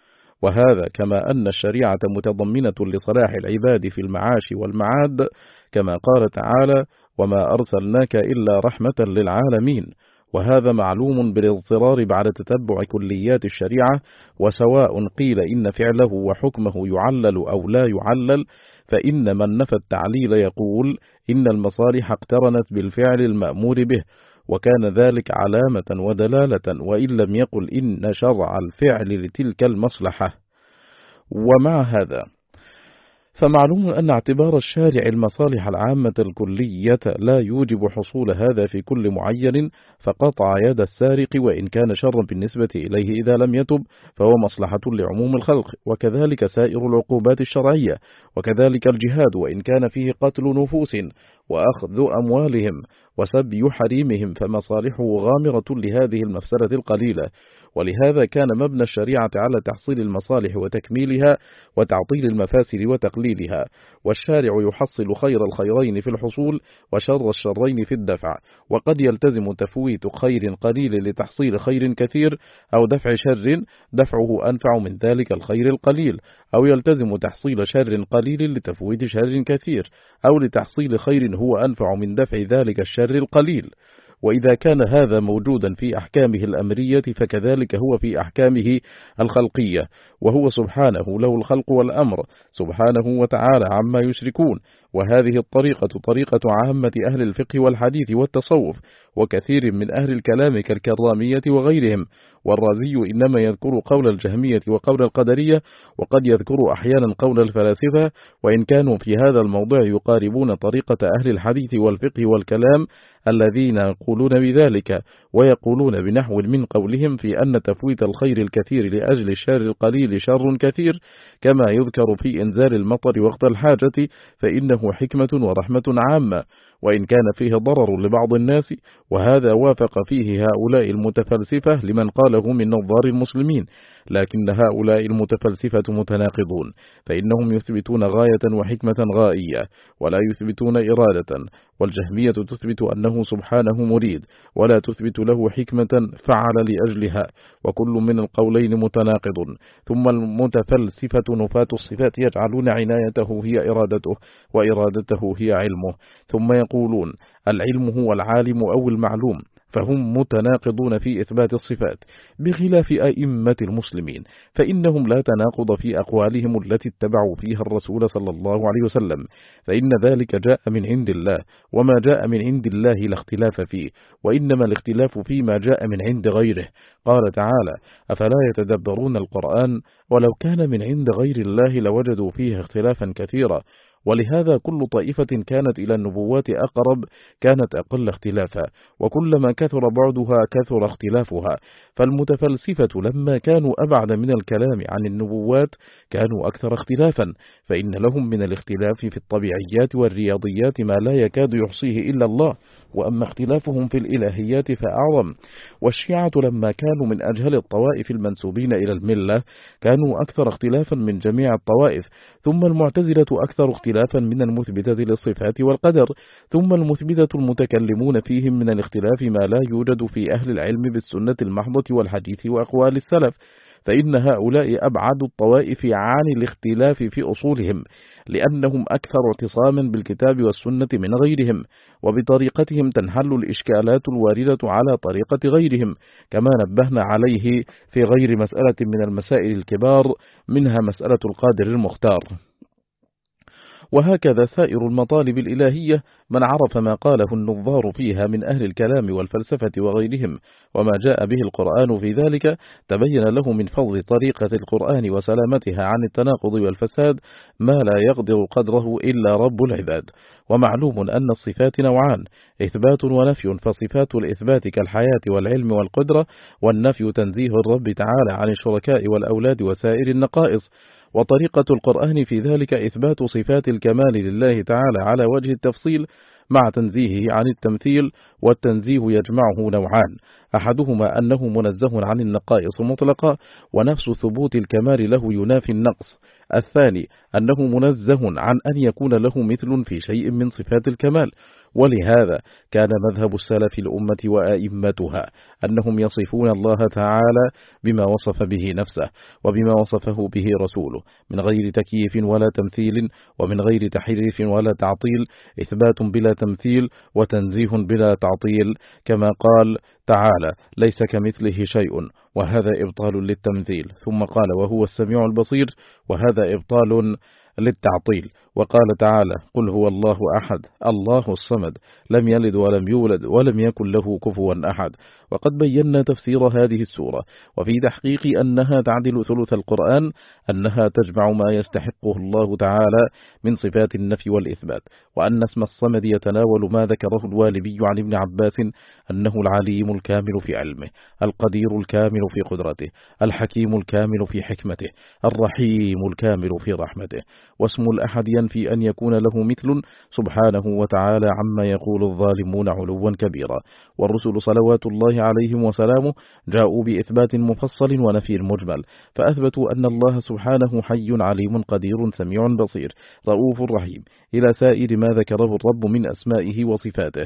Speaker 1: وهذا كما أن الشريعة متضمنة لصلاح العباد في المعاش والمعاد، كما قال تعالى وما أرسلناك إلا رحمة للعالمين، وهذا معلوم بالاضطرار بعد تتبع كليات الشريعة. وسواء قيل إن فعله وحكمه يعلل أو لا يعلل، فإن من نفى التعليل يقول إن المصالح اقترنت بالفعل المأمور به، وكان ذلك علامة ودلالة، وإن لم يقل إن شرع الفعل لتلك المصلحة. ومع هذا فمعلوم أن اعتبار الشارع المصالح العامة الكلية لا يوجب حصول هذا في كل معين، فقطع يد السارق وإن كان شرا بالنسبة إليه إذا لم يتب فهو مصلحة لعموم الخلق، وكذلك سائر العقوبات الشرعية، وكذلك الجهاد وإن كان فيه قتل نفوس وأخذ أموالهم وسبي حريمهم فمصالحه غامرة لهذه المفسدة القليلة. ولهذا كان مبنى الشريعة على تحصيل المصالح وتكميلها وتعطيل المفاسد وتقليلها، والشارع يحصل خير الخيرين في الحصول وشر الشرين في الدفع، وقد يلتزم تفويت خير قليل لتحصيل خير كثير، أو دفع شر دفعه أنفع من ذلك الخير القليل، أو يلتزم تحصيل شر قليل لتفويت شر كثير، أو لتحصيل خير هو أنفع من دفع ذلك الشر القليل. وإذا كان هذا موجودا في أحكامه الأمرية فكذلك هو في أحكامه الخلقية، وهو سبحانه له الخلق والأمر سبحانه وتعالى عما يشركون. وهذه الطريقة طريقة عامة أهل الفقه والحديث والتصوف وكثير من أهل الكلام كالكرامية وغيرهم. والرازي إنما يذكر قول الجهمية وقول القدرية، وقد يذكر أحيانا قول الفلاسفة، وإن كانوا في هذا الموضع يقاربون طريقة أهل الحديث والفقه والكلام الذين يقولون بذلك، ويقولون بنحو من قولهم في أن تفويت الخير الكثير لأجل الشر القليل شر كثير، كما يذكر في إنزال المطر وقت الحاجة، فإنه حكمة ورحمة عامة، وإن كان فيه ضرر لبعض الناس، وهذا وافق فيه هؤلاء المتفلسفة لمن قاله من نظار المسلمين. لكن هؤلاء المتفلسفة متناقضون، فإنهم يثبتون غاية وحكمة غائية ولا يثبتون إرادة، والجهمية تثبت أنه سبحانه مريد ولا تثبت له حكمة فعل لأجلها، وكل من القولين متناقض. ثم المتفلسفة نفاة الصفات يجعلون عنايته هي إرادته وإرادته هي علمه، ثم يقولون العلم هو العالم أو المعلوم، فهم متناقضون في إثبات الصفات، بخلاف أئمة المسلمين فإنهم لا تناقض في أقوالهم التي اتبعوا فيها الرسول صلى الله عليه وسلم، فإن ذلك جاء من عند الله، وما جاء من عند الله لا اختلاف فيه، وإنما الاختلاف فيما جاء من عند غيره. قال تعالى: أفلا يتدبرون القرآن ولو كان من عند غير الله لوجدوا فيه اختلافا كثيرا. ولهذا كل طائفة كانت إلى النبوات أقرب كانت أقل اختلافا، وكلما كثر بعدها كثر اختلافها. فالمتفلسفة لما كانوا أبعد من الكلام عن النبوات كانوا أكثر اختلافا، فإن لهم من الاختلاف في الطبيعيات والرياضيات ما لا يكاد يحصيه إلا الله، وأما اختلافهم في الإلهيات فأعظم. والشيعة لما كانوا من أجهل الطوائف المنسوبين إلى الملة كانوا أكثر اختلافا من جميع الطوائف، ثم المعتزلة أكثر اختلافا من المثبتة للصفات والقدر، ثم المثبتة المتكلمون فيهم من الاختلاف ما لا يوجد في أهل العلم بالسنة المحضة والحديث وأقوال السلف، فإن هؤلاء أبعد الطوائف عن الاختلاف في أصولهم، لأنهم أكثر اعتصاما بالكتاب والسنة من غيرهم، وبطريقتهم تنحل الإشكالات الواردة على طريقة غيرهم، كما نبهنا عليه في غير مسألة من المسائل الكبار، منها مسألة القادر المختار. وهكذا سائر المطالب الإلهية من عرف ما قاله النظار فيها من أهل الكلام والفلسفة وغيرهم وما جاء به القرآن في ذلك، تبين له من فضل طريقة القرآن وسلامتها عن التناقض والفساد ما لا يقدر قدره إلا رب العباد. ومعلوم أن الصفات نوعان: إثبات ونفي، فصفات الإثبات كالحياة والعلم والقدرة، والنفي تنزيه الرب تعالى عن الشركاء والأولاد وسائر النقائص. وطريقة القرآن في ذلك إثبات صفات الكمال لله تعالى على وجه التفصيل مع تنزيهه عن التمثيل، والتنزيه يجمعه نوعان: أحدهما أنه منزه عن النقائص مطلقا ونفس ثبوت الكمال له ينافي النقص، الثاني أنه منزه عن أن يكون له مثل في شيء من صفات الكمال. ولهذا كان مذهب السلف الأمة وآئمتها أنهم يصفون الله تعالى بما وصف به نفسه وبما وصفه به رسوله من غير تكييف ولا تمثيل، ومن غير تحريف ولا تعطيل، إثبات بلا تمثيل وتنزيه بلا تعطيل، كما قال تعالى: ليس كمثله شيء، وهذا إبطال للتمثيل. ثم قال: وهو السميع البصير، وهذا إبطال للتعطيل. وقال تعالى: قل هو الله أحد الله الصمد لم يلد ولم يولد ولم يكن له كفوا أحد. وقد بينا تفسير هذه السورة، وفي تحقيق أنها تعدل ثلث القرآن أنها تجمع ما يستحقه الله تعالى من صفات النفي والإثبات، وأن اسم الصمد يتناول ما ذكره الوالبي عن ابن عباس أنه العليم الكامل في علمه، القدير الكامل في قدرته، الحكيم الكامل في حكمته، الرحيم الكامل في رحمته. واسم الأحد ينفي أن يكون له مثل سبحانه وتعالى عما يقول الظالمون علوا كبيرا. والرسل صلوات الله عليهم وسلامه جاءوا بإثبات مفصل ونفي مجمل، فأثبتوا أن الله سبحانه حي عليم قدير سميع بصير رؤوف رحيم إلى سائر ما ذكره الرب من أسمائه وصفاته.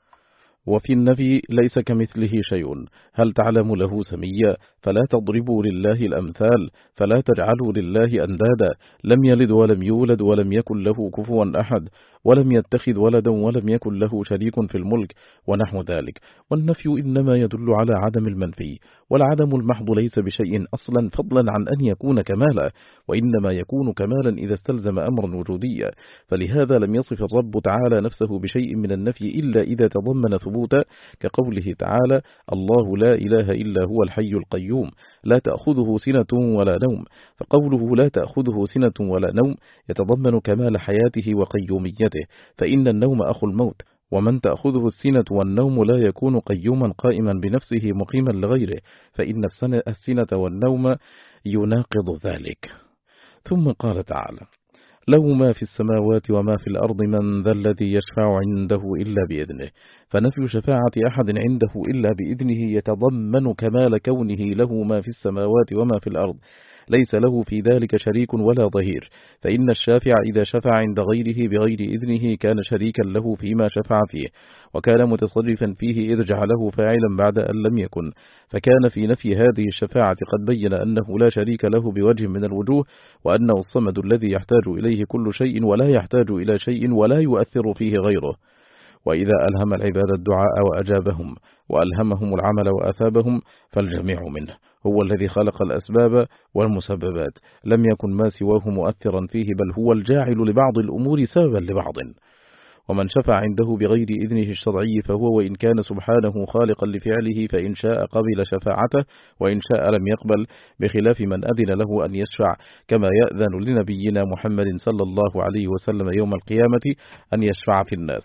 Speaker 1: وفي النفي ليس كمثله شيء. هل تعلم له سميا؟ فلا تضربوا لله الأمثال، فلا تجعلوا لله أندادا، لم يلد ولم يولد ولم يكن له كفوا أحد، ولم يتخذ ولدا ولم يكن له شريك في الملك، ونحو ذلك. والنفي إنما يدل على عدم المنفي، والعدم المحض ليس بشيء أصلا فضلا عن أن يكون كمالا، وإنما يكون كمالا إذا استلزم أمرا وجوديا. فلهذا لم يصف الرب تعالى نفسه بشيء من النفي إلا إذا تضمن ثبوتا، كقوله تعالى: الله لا إله إلا هو الحي القيوم لا تأخذه سنة ولا نوم. فقوله لا تأخذه سنة ولا نوم يتضمن كمال حياته وقيوميته، فإن النوم أخو الموت، ومن تأخذه السنة والنوم لا يكون قيوما قائما بنفسه مقيما لغيره، فإن السنة والنوم يناقض ذلك. ثم قال تعالى: له ما في السماوات وما في الأرض من ذا الذي يشفع عنده إلا بإذنه. فنفي شفاعة أحد عنده إلا بإذنه يتضمن كمال كونه له ما في السماوات وما في الأرض، ليس له في ذلك شريك ولا ظهير، فإن الشافع إذا شفع عند غيره بغير إذنه كان شريكا له فيما شفع فيه، وكان متصرفا فيه إذ جعله فاعلا بعد أن لم يكن، فكان في نفي هذه الشفاعة قد بين أنه لا شريك له بوجه من الوجوه، وأنه الصمد الذي يحتاج إليه كل شيء ولا يحتاج إلى شيء ولا يؤثر فيه غيره. وإذا ألهم العباد الدعاء وأجابهم وألهمهم العمل وأثابهم فالجميع منه، هو الذي خلق الأسباب والمسببات، لم يكن ما سواه مؤثرا فيه، بل هو الجاعل لبعض الأمور سببا لبعض. ومن شفع عنده بغير إذنه الشرعي فهو وإن كان سبحانه خالقا لفعله فإن شاء قبل شفاعته وإن شاء لم يقبل، بخلاف من أذن له أن يشفع، كما يأذن لنبينا محمد صلى الله عليه وسلم يوم القيامة أن يشفع في الناس.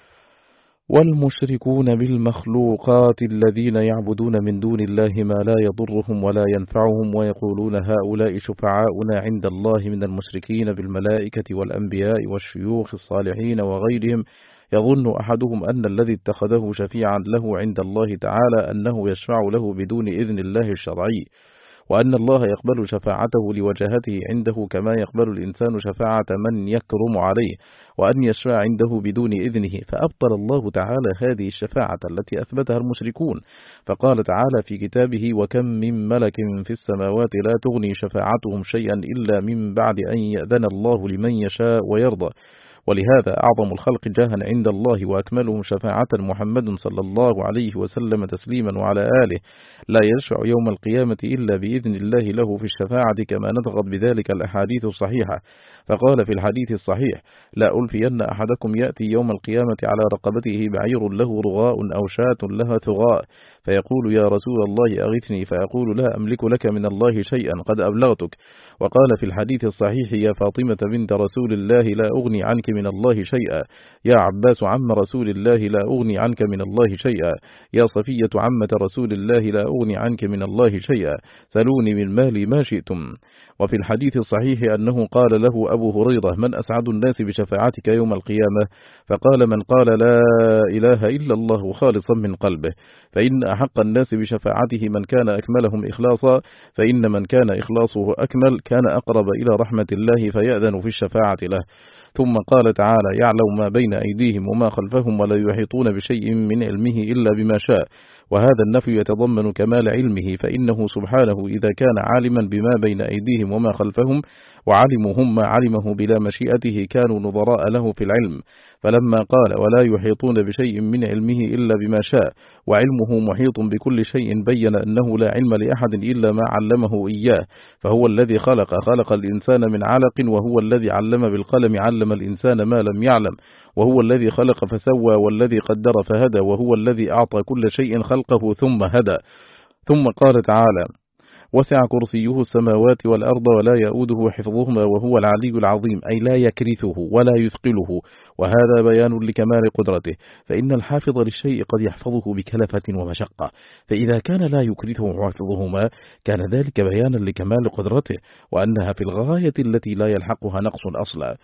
Speaker 1: والمشركون بالمخلوقات الذين يعبدون من دون الله ما لا يضرهم ولا ينفعهم ويقولون هؤلاء شفعاؤنا عند الله من المشركين بالملائكة والأنبياء والشيوخ الصالحين وغيرهم، يظن أحدهم أن الذي اتخذه شفيعا له عند الله تعالى أنه يشفع له بدون إذن الله الشرعي، وأن الله يقبل شفاعته لوجهته عنده كما يقبل الإنسان شفاعة من يكرم عليه، وأن يشفع عنده بدون إذنه، فأبطل الله تعالى هذه الشفاعة التي أثبتها المشركون، فقال تعالى في كتابه: وكم من ملك في السماوات لا تغني شفاعتهم شيئا إلا من بعد أن يأذن الله لمن يشاء ويرضى. ولهذا أعظم الخلق جاها عند الله وأكملهم شفاعة محمد صلى الله عليه وسلم تسليما وعلى آله، لا يشفع يوم القيامة إلا بإذن الله له في الشفاعة، كما نطقت بذلك الأحاديث الصحيحة. فقال في الحديث الصحيح: لا ألفين أحدكم يأتي يوم القيامة على رقبته بعير له رغاء أو شاة لها ثغاء، فيقول: يا رسول الله أغثني، فيقول: لا أملك لك من الله شيئا قد أبلغتك. وقال في الحديث الصحيح: يا فاطمة بنت رسول الله لا أغني عنك من الله شيئا، يا عباس عم رسول الله لا أغني عنك من الله شيئا، يا صفية عمة رسول الله لا أغني عنك من الله شيئا، سلوني من مالي ما شئتم. وفي الحديث الصحيح أنه قال له أبو هريرة: من أسعد الناس بشفاعتك يوم القيامة؟ فقال: من قال لا إله إلا الله خالصا من قلبه، فإن أحق الناس بشفاعته من كان أكملهم إخلاصا، فإن من كان إخلاصه أكمل كان أقرب إلى رحمة الله فيأذن في الشفاعة له. ثم قال تعالى: يعلم ما بين أيديهم وما خلفهم ولا يحيطون بشيء من علمه إلا بما شاء. وهذا النفي يتضمن كمال علمه، فإنه سبحانه إذا كان عالما بما بين أيديهم وما خلفهم وعلمهم ما علمه بلا مشيئته كانوا نظراء له في العلم. فلما قال: ولا يحيطون بشيء من علمه إلا بما شاء، وعلمه محيط بكل شيء، بين أنه لا علم لأحد إلا ما علمه إياه، فهو الذي خلق الإنسان من علق، وهو الذي علم بالقلم علم الإنسان ما لم يعلم، وهو الذي خلق فسوى، والذي قدر فهدى، وهو الذي أعطى كل شيء خلقه ثم هدى. ثم قال تعالى: وسع كرسيه السماوات والأرض ولا يؤوده حفظهما وهو العلي العظيم، أي لا يكرثه ولا يثقله، وهذا بيان لكمال قدرته، فإن الحافظ للشيء قد يحفظه بكلفة ومشقة، فإذا كان لا يكرثه حفظهما كان ذلك بيانا لكمال قدرته، وأنها في الغاية التي لا يلحقها نقص أصلا.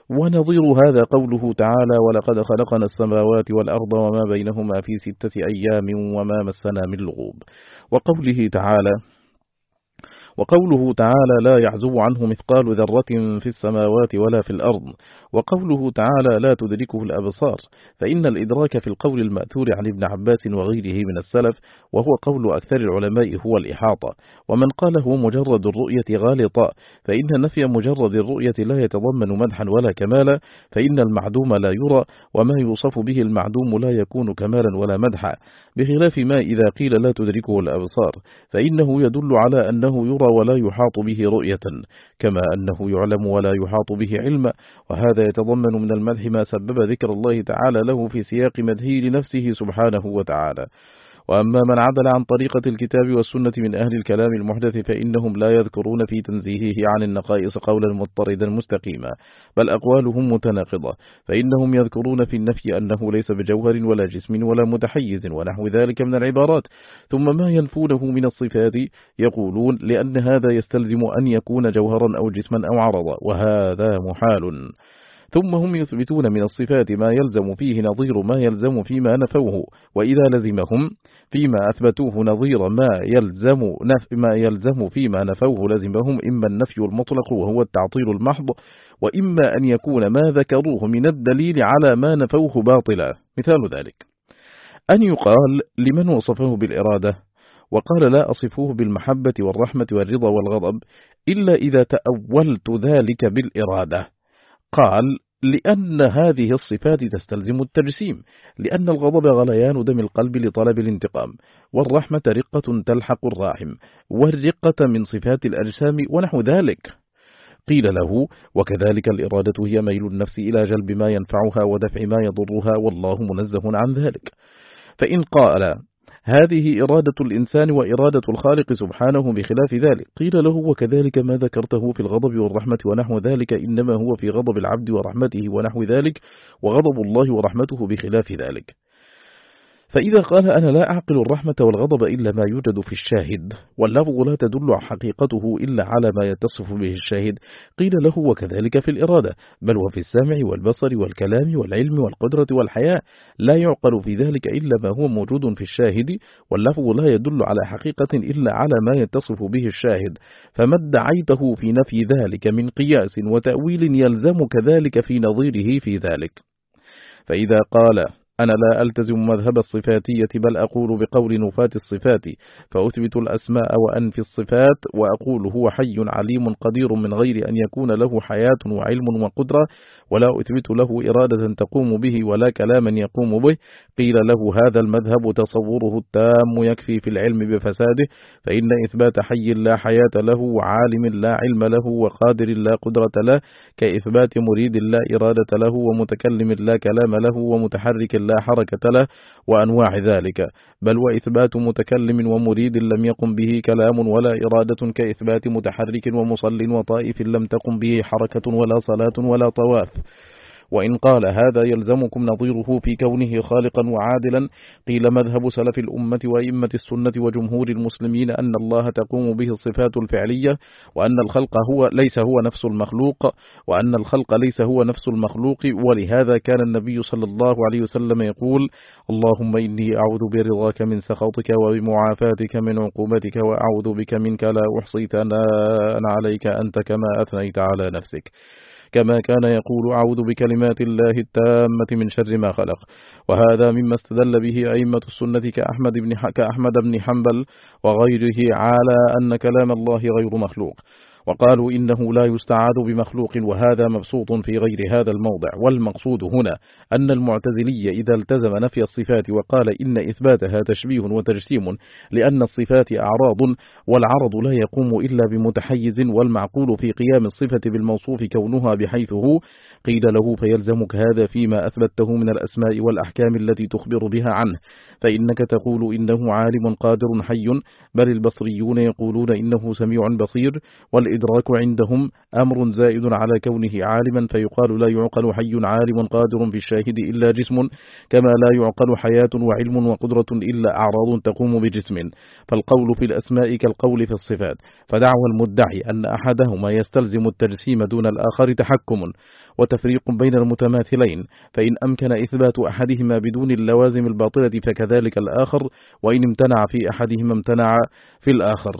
Speaker 1: ونظير هذا قوله تعالى: ولقد خلقنا السماوات والأرض وما بينهما في 6 أيام وما مسنا من لغوب. وقوله تعالى: لا يعزب عنه مثقال ذرة في السماوات ولا في الأرض. وقوله تعالى: لا تدركه الأبصار. فإن الإدراك في القول المأثور عن ابن عباس وغيره من السلف، وهو قول أكثر العلماء، هو الإحاطة. ومن قال هو مجرد الرؤية غالطا، فإن نفي مجرد الرؤية لا يتضمن مدحا ولا كمالا، فإن المعدوم لا يرى، وما يوصف به المعدوم لا يكون كمالا ولا مدحا، بخلاف ما إذا قيل لا تدركه الأبصار، فإنه يدل على أنه يرى ولا يحاط به رؤية، كما أنه يعلم ولا يحاط به علما. وهذا يتضمن من المدح ما سبب ذكر الله تعالى له في سياق مدحه لنفسه سبحانه وتعالى. وأما من عدل عن طريقة الكتاب والسنة من أهل الكلام المحدث، فإنهم لا يذكرون في تنزيهه عن النقائص قولا مضطردا مستقيما، بل أقوالهم متناقضة، فإنهم يذكرون في النفي أنه ليس بجوهر ولا جسم ولا متحيز ونحو ذلك من العبارات، ثم ما ينفونه من الصفات يقولون لأن هذا يستلزم أن يكون جوهرا أو جسما أو عرضا، وهذا محال. ثم هم يثبتون من الصفات ما يلزم فيه نظير ما يلزم فيما نفوه، وإذا لزمهم فيما أثبتوه نظير ما يلزم فيما نفوه، لزمهم إما النفي المطلق وهو التعطيل المحض، وإما أن يكون ما ذكروه من الدليل على ما نفوه باطلا. مثال ذلك أن يقال لمن وصفه بالإرادة وقال: لا أصفه بالمحبة والرحمة والرضا والغضب إلا إذا تأولت ذلك بالإرادة، قال: لأن هذه الصفات تستلزم التجسيم، لأن الغضب غليان دم القلب لطلب الانتقام، والرحمة رقة تلحق الراحم، والرقة من صفات الأجسام ونحو ذلك. قيل له: وكذلك الإرادة هي ميل النفس إلى جلب ما ينفعها ودفع ما يضرها، والله منزه عن ذلك. فإن قال: هذه إرادة الإنسان وإرادة الخالق سبحانه بخلاف ذلك، قيل له: وكذلك ما ذكرته في الغضب والرحمة ونحو ذلك إنما هو في غضب العبد ورحمته ونحو ذلك، وغضب الله ورحمته بخلاف ذلك. فإذا قال: أنا لا أعقل الرحمة والغضب إلا ما يوجد في الشاهد، واللفظ لا تدل حقيقته إلا على ما يتصف به الشاهد، قيل له: وكذلك في الإرادة، بل وفي السمع والبصر والكلام والعلم والقدرة والحياة، لا يعقل في ذلك إلا ما هو موجود في الشاهد، واللفظ لا يدل على حقيقة إلا على ما يتصف به الشاهد، فما ادعيته في نفي ذلك من قياس وتأويل يلزمك ذلك في نظيره في ذلك. فإذا قال: أنا لا ألتزم مذهب الصفاتية، بل أقول بقول نفاة الصفات، فأثبت الأسماء وأنفي الصفات، وأقول هو حي عليم قدير من غير أن يكون له حياة وعلم وقدرة، ولا أثبت له إرادة تقوم به ولا كلاما يقوم به، قيل له: هذا المذهب تصوره التام يكفي في العلم بفساده، فإن إثبات حي لا حياة له وعالم لا علم له وقادر لا قدرة له كإثبات مريد لا إرادة له ومتكلم لا كلام له ومتحرك لا حركة له وأنواع ذلك، بل وإثبات متكلم ومريد لم يقم به كلام ولا إرادة كإثبات متحرك ومصل وطائف لم تقم به حركة ولا صلاة ولا طواف. وإن قال: هذا يلزمكم نظيره في كونه خالقا وعادلا، قيل: مذهب سلف الأمة وأئمة السنة وجمهور المسلمين أن الله تقوم به الصفات الفعلية، وأن الخلق ليس هو نفس المخلوق، ولهذا كان النبي صلى الله عليه وسلم يقول: اللهم إني أعوذ برضاك من سخطك وبمعافاتك من عقوبتك، وأعوذ بك منك لا أحصي ثناء عليك أنت كما أثنيت على نفسك، كما كان يقول: أعوذ بكلمات الله التامة من شر ما خلق. وهذا مما استدل به أئمة السنة كأحمد بن حنبل وغيره على أن كلام الله غير مخلوق، وقالوا إنه لا يستعاذ بمخلوق، وهذا مبسوط في غير هذا الموضع. والمقصود هنا أن المعتزلي إذا التزم نفي الصفات وقال إن إثباتها تشبيه وتجسيم، لأن الصفات أعراض، والعرض لا يقوم إلا بمتحيز، والمعقول في قيام الصفة بالموصوف كونها بحيث هو، قيل له: فيلزمك هذا فيما أثبته من الأسماء والأحكام التي تخبر بها عنه، فإنك تقول إنه عالم قادر حي، بل البصريون يقولون إنه سميع بصير، والإدراك عندهم أمر زائد على كونه عالما، فيقال لا يعقل حي عالم قادر في الشاهد إلا جسم، كما لا يعقل حياة وعلم وقدرة إلا أعراض تقوم بجسم. فالقول في الأسماء كالقول في الصفات، فدعوى المدعي أن أحدهما يستلزم التجسيم دون الآخر تحكم وتفريق بين المتماثلين، فإن أمكن إثبات أحدهما بدون اللوازم الباطلة فكذلك الآخر، وإن امتنع في أحدهما امتنع في الآخر.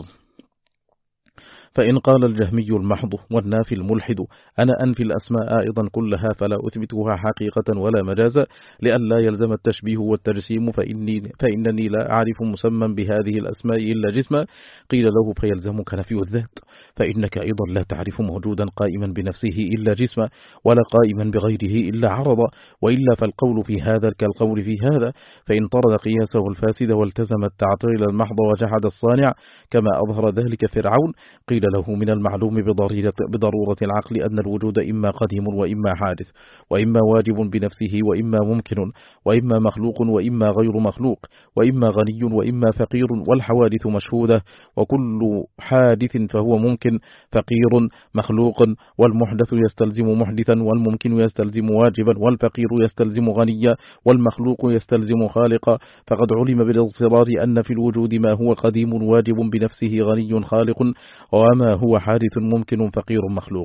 Speaker 1: فإن قال الجهمي المحض والنافي الملحد أنا أنفي الأسماء أيضا كلها فلا أثبتها حقيقة ولا مجازا لئلا يلزم التشبيه والتجسيم، فإنني لا أعرف مسمى بهذه الأسماء إلا جسما، قيل له فيلزمك نفي الذات، فإنك أيضا لا تعرف موجودا قائما بنفسه إلا جسما، ولا قائما بغيره إلا عرضا، وإلا فالقول في هذا كالقول في هذا، فإن طرد قياسه الفاسد والتزم التعطيل المحض وجحد الصانع كما أظهر ذلك فرعون، قيل له من المعلوم بضرورة العقل أن الوجود إما قديم وإما حادث، وإما واجب بنفسه وإما ممكن، وإما مخلوق وإما غير مخلوق، وإما غني وإما فقير، والحوادث مشهودة، وكل حادث فهو ممكن فقير مخلوق، والمحدث يستلزم محدثا، والممكن يستلزم واجبا، والفقير يستلزم غنيا، والمخلوق يستلزم خالقا، فقد علم بالاضطرار أن في الوجود ما هو قديم واجب بنفسه غني خالق، وما هو حادث ممكن فقير مخلوق.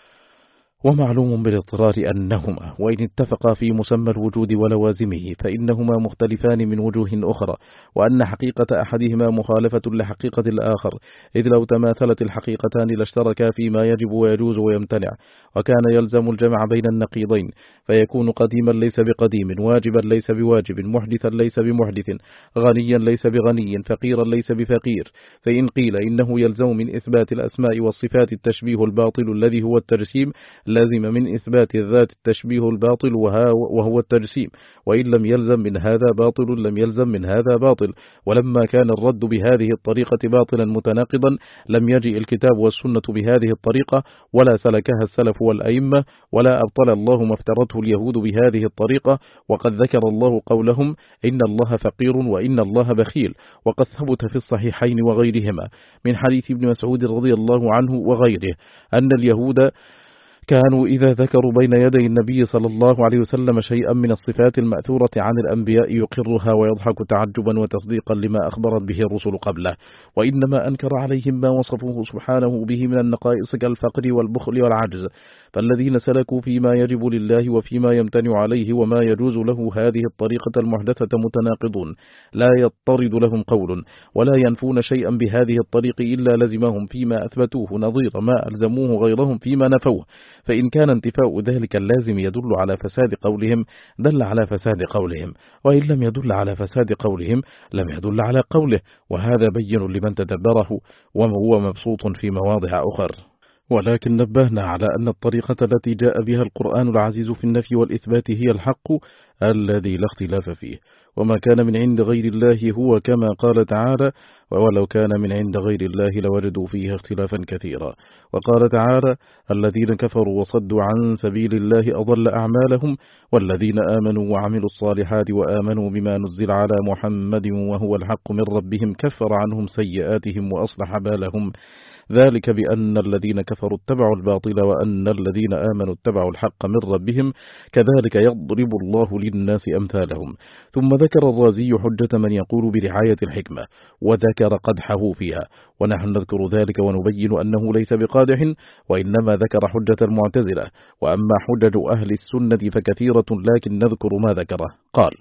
Speaker 1: ومعلوم بالاضطرار أنهما وإن اتفقا في مسمى الوجود ولوازمه فإنهما مختلفان من وجوه أخرى، وأن حقيقة أحدهما مخالفة لحقيقة الآخر، إذ لو تماثلت الحقيقتان لاشتركا فيما يجب ويجوز ويمتنع، وكان يلزم الجمع بين النقيضين، فيكون قديما ليس بقديم، واجبا ليس بواجب، محدثا ليس بمحدث، غنيا ليس بغني، فقيرا ليس بفقير. فإن قيل إنه يلزم من إثبات الأسماء والصفات التشبيه الباطل الذي هو التجسيم، لازم من إثبات الذات التشبيه الباطل وهو التجسيم، وإن لم يلزم من هذا باطل لم يلزم من هذا باطل. ولما كان الرد بهذه الطريقة باطلا متناقضا لم يجئ الكتاب والسنة بهذه الطريقة، ولا سلكها السلف والأئمة، ولا أبطل الله ما افترته اليهود بهذه الطريقة، وقد ذكر الله قولهم إن الله فقير وإن الله بخيل، وقد ثبت في الصحيحين وغيرهما من حديث ابن مسعود رضي الله عنه وغيره أن اليهود كانوا إذا ذكروا بين يدي النبي صلى الله عليه وسلم شيئا من الصفات المأثورة عن الأنبياء يقرها ويضحك تعجبا وتصديقا لما أخبرت به الرسل قبله، وإنما أنكر عليهم ما وصفوه سبحانه به من النقائص كالفقر والبخل والعجز. فالذين سلكوا فيما يجب لله وفيما يمتنع عليه وما يجوز له هذه الطريقة المحدثة متناقضون، لا يضطرد لهم قول، ولا ينفون شيئا بهذه الطريق إلا لزمهم فيما أثبتوه نظير ما ألزموه غيرهم فيما نفوه، فإن كان انتفاء ذلك اللازم يدل على فساد قولهم دل على فساد قولهم، وإن لم يدل على فساد قولهم لم يدل على قوله، وهذا بين لمن تدبره وهو مبسوط في مواضع أخر. ولكن نبهنا على أن الطريقة التي جاء بها القرآن العزيز في النفي والإثبات هي الحق الذي لا اختلاف فيه، وما كان من عند غير الله هو كما قال تعالى ولو كان من عند غير الله لوجدوا فيه اختلافا كثيرا. وقال تعالى الذين كفروا وصدوا عن سبيل الله أضل أعمالهم، والذين آمنوا وعملوا الصالحات وآمنوا بما نزل على محمد وهو الحق من ربهم كفر عنهم سيئاتهم وأصلح بالهم، ذلك بأن الذين كفروا اتبعوا الباطل وأن الذين آمنوا اتبعوا الحق من ربهم كذلك يضرب الله للناس أمثالهم. ثم ذكر الرازي حجة من يقول برعاية الحكمة وذكر قدحه فيها، ونحن نذكر ذلك ونبين أنه ليس بقادح، وإنما ذكر حجة المعتزلة، وأما حجج أهل السنة فكثيرة لكن نذكر ما ذكره. قال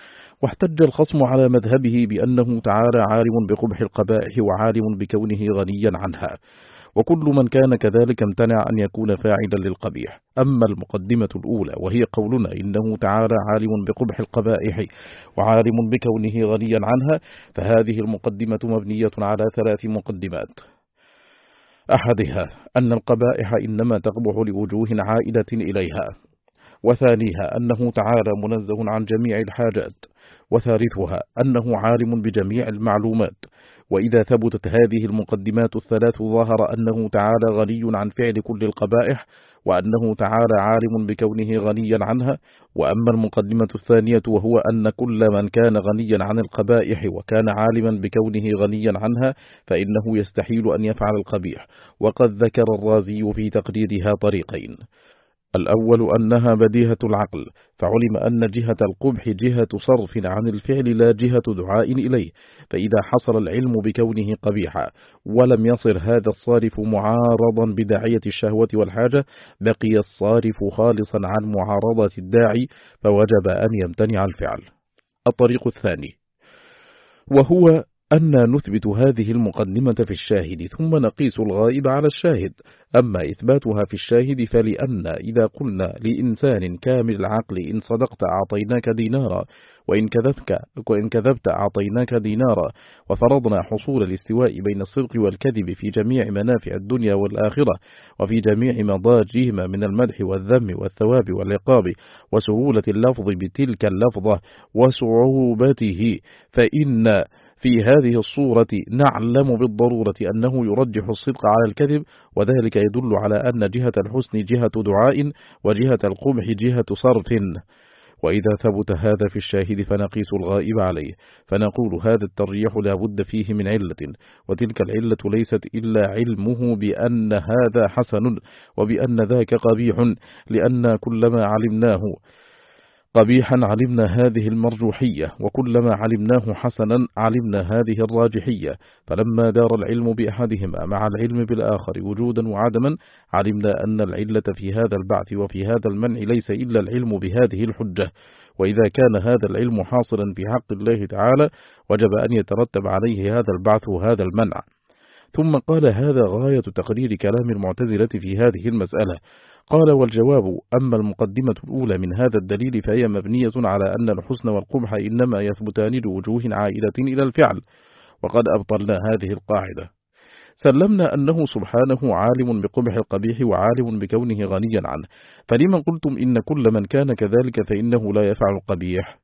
Speaker 1: واحتج الخصم على مذهبه بأنه تعالى عالم بقبح القبائح وعالم بكونه غنيا عنها، وكل من كان كذلك امتنع أن يكون فاعلا للقبيح. أما المقدمة الأولى وهي قولنا إنه تعالى عالم بقبح القبائح وعالم بكونه غنيا عنها، فهذه المقدمة مبنية على 3 مقدمات. أحدها أن القبائح إنما تقبح لوجوه عائدة إليها، وثانيها أنه تعالى منزه عن جميع الحاجات، وثالثها أنه عالم بجميع المعلومات، وإذا ثبتت هذه المقدمات الثلاث ظهر أنه تعالى غني عن فعل كل القبائح، وأنه تعالى عالم بكونه غنيا عنها. وأما المقدمة الثانية وهو أن كل من كان غنيا عن القبائح وكان عالما بكونه غنيا عنها فإنه يستحيل أن يفعل القبيح. وقد ذكر الرازي في تقريرها طريقين: الأول أنها بديهة العقل، فعلم أن جهة القبح جهة صرف عن الفعل لا جهة دعاء إليه، فإذا حصل العلم بكونه قبيحا ولم يصر هذا الصارف معارضا بداعية الشهوة والحاجة بقي الصارف خالصا عن معارضة الداعي، فوجب أن يمتنع الفعل. الطريق الثاني وهو أن نثبت هذه المقدمة في الشاهد ثم نقيس الغائب على الشاهد. أما إثباتها في الشاهد فلأن إذا قلنا لإنسان كامل العقل إن صدقت أعطيناك دينارا وإن كذبت أعطيناك دينارا، وفرضنا حصول الاستواء بين الصدق والكذب في جميع منافع الدنيا والآخرة وفي جميع مضاجهما من المدح والذم والثواب والعقاب، وسهولة اللفظ بتلك اللفظة وصعوبته، فإن في هذه الصورة نعلم بالضرورة أنه يرجح الصدق على الكذب، وذلك يدل على أن جهة الحسن جهة دعاء وجهة القبح جهة صرف. وإذا ثبت هذا في الشاهد فنقيس الغائب عليه، فنقول هذا الترجيح لا بد فيه من علة، وتلك العلة ليست إلا علمه بأن هذا حسن وبأن ذاك قبيح، لأن كلما علمناه قبيحا علمنا هذه المرجوحية، وكلما علمناه حسنا علمنا هذه الراجحية. فلما دار العلم بأحدهما مع العلم بالآخر وجودا وعدما علمنا أن العلة في هذا البعث وفي هذا المنع ليس إلا العلم بهذه الحجة. وإذا كان هذا العلم حاصلا في حق الله تعالى وجب أن يترتب عليه هذا البعث وهذا المنع. ثم قال هذا غاية تقرير كلام المعتزلة في هذه المسألة. قال: والجواب: أما المقدمة الأولى من هذا الدليل فهي مبنية على أن الحسن والقبح إنما يثبتان لوجوه عائدة إلى الفعل، وقد أبطلنا هذه القاعدة. سلمنا أنه سبحانه عالم بقبح القبيح وعالم بكونه غنيا عنه، فلما قلتم إن كل من كان كذلك فإنه لا يفعل القبيح؟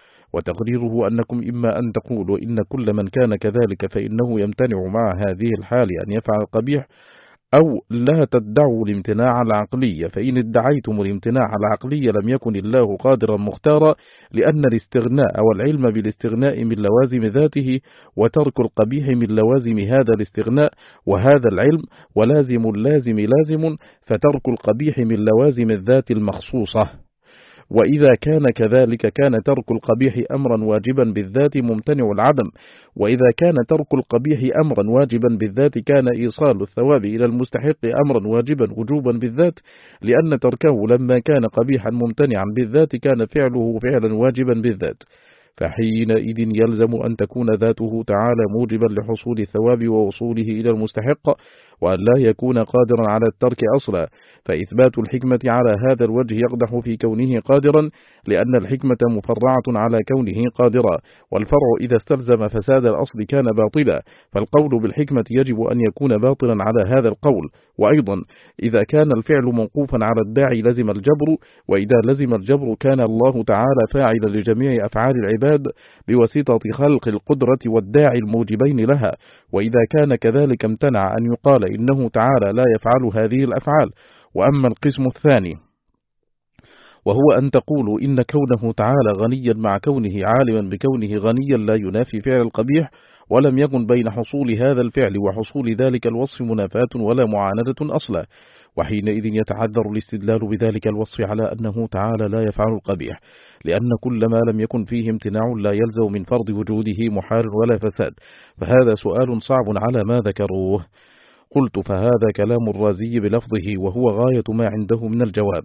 Speaker 1: وتقريره أنكم إما أن تقولوا إن كل من كان كذلك فإنه يمتنع مع هذه الحال أن يفعل القبيح، أو لا تدعوا الامتناع العقلي، فإن ادعيتم الامتناع العقلي لم يكن الله قادرا مختارا، لأن الاستغناء والعلم بالاستغناء من لوازم ذاته، وترك القبيح من لوازم هذا الاستغناء، وهذا العلم ولازم اللازم لازم، فترك القبيح من لوازم الذات المخصوصة. وإذا كان كذلك كان ترك القبيح أمرا واجبا بالذات ممتنع العدم، وإذا كان ترك القبيح أمرا واجبا بالذات كان إيصال الثواب إلى المستحق أمرا واجبا وجوبا بالذات، لأن تركه لما كان قبيحا ممتنعا بالذات كان فعله فعلا واجبا بالذات، فحينئذ يلزم أن تكون ذاته تعالى موجبا لحصول الثواب ووصوله إلى المستحق، وأن لا يكون قادرا على الترك أصلا. فإثبات الحكمة على هذا الوجه يقدح في كونه قادرا، لأن الحكمة مفرعة على كونه قادرا، والفرع إذا استلزم فساد الأصل كان باطلا، فالقول بالحكمة يجب أن يكون باطلا على هذا القول. وأيضا إذا كان الفعل موقوفا على الداعي لزم الجبر، وإذا لزم الجبر كان الله تعالى فاعلا لجميع أفعال العباد بواسطة خلق القدرة والداعي الموجبين لها، وإذا كان كذلك امتنع أن يقال إنه تعالى لا يفعل هذه الأفعال. وأما القسم الثاني وهو أن تقولوا إن كونه تعالى غنيا مع كونه عالما بكونه غنيا لا ينافي فعل القبيح، ولم يكن بين حصول هذا الفعل وحصول ذلك الوصف منافاة ولا معاندة أصلا، وحينئذ يتعذر الاستدلال بذلك الوصف على أنه تعالى لا يفعل القبيح، لأن كل ما لم يكن فيه امتناع لا يلزم من فرض وجوده محال ولا فساد، فهذا سؤال صعب على ما ذكروه. قلت: فهذا كلام الرازي بلفظه، وهو غاية ما عنده من الجواب.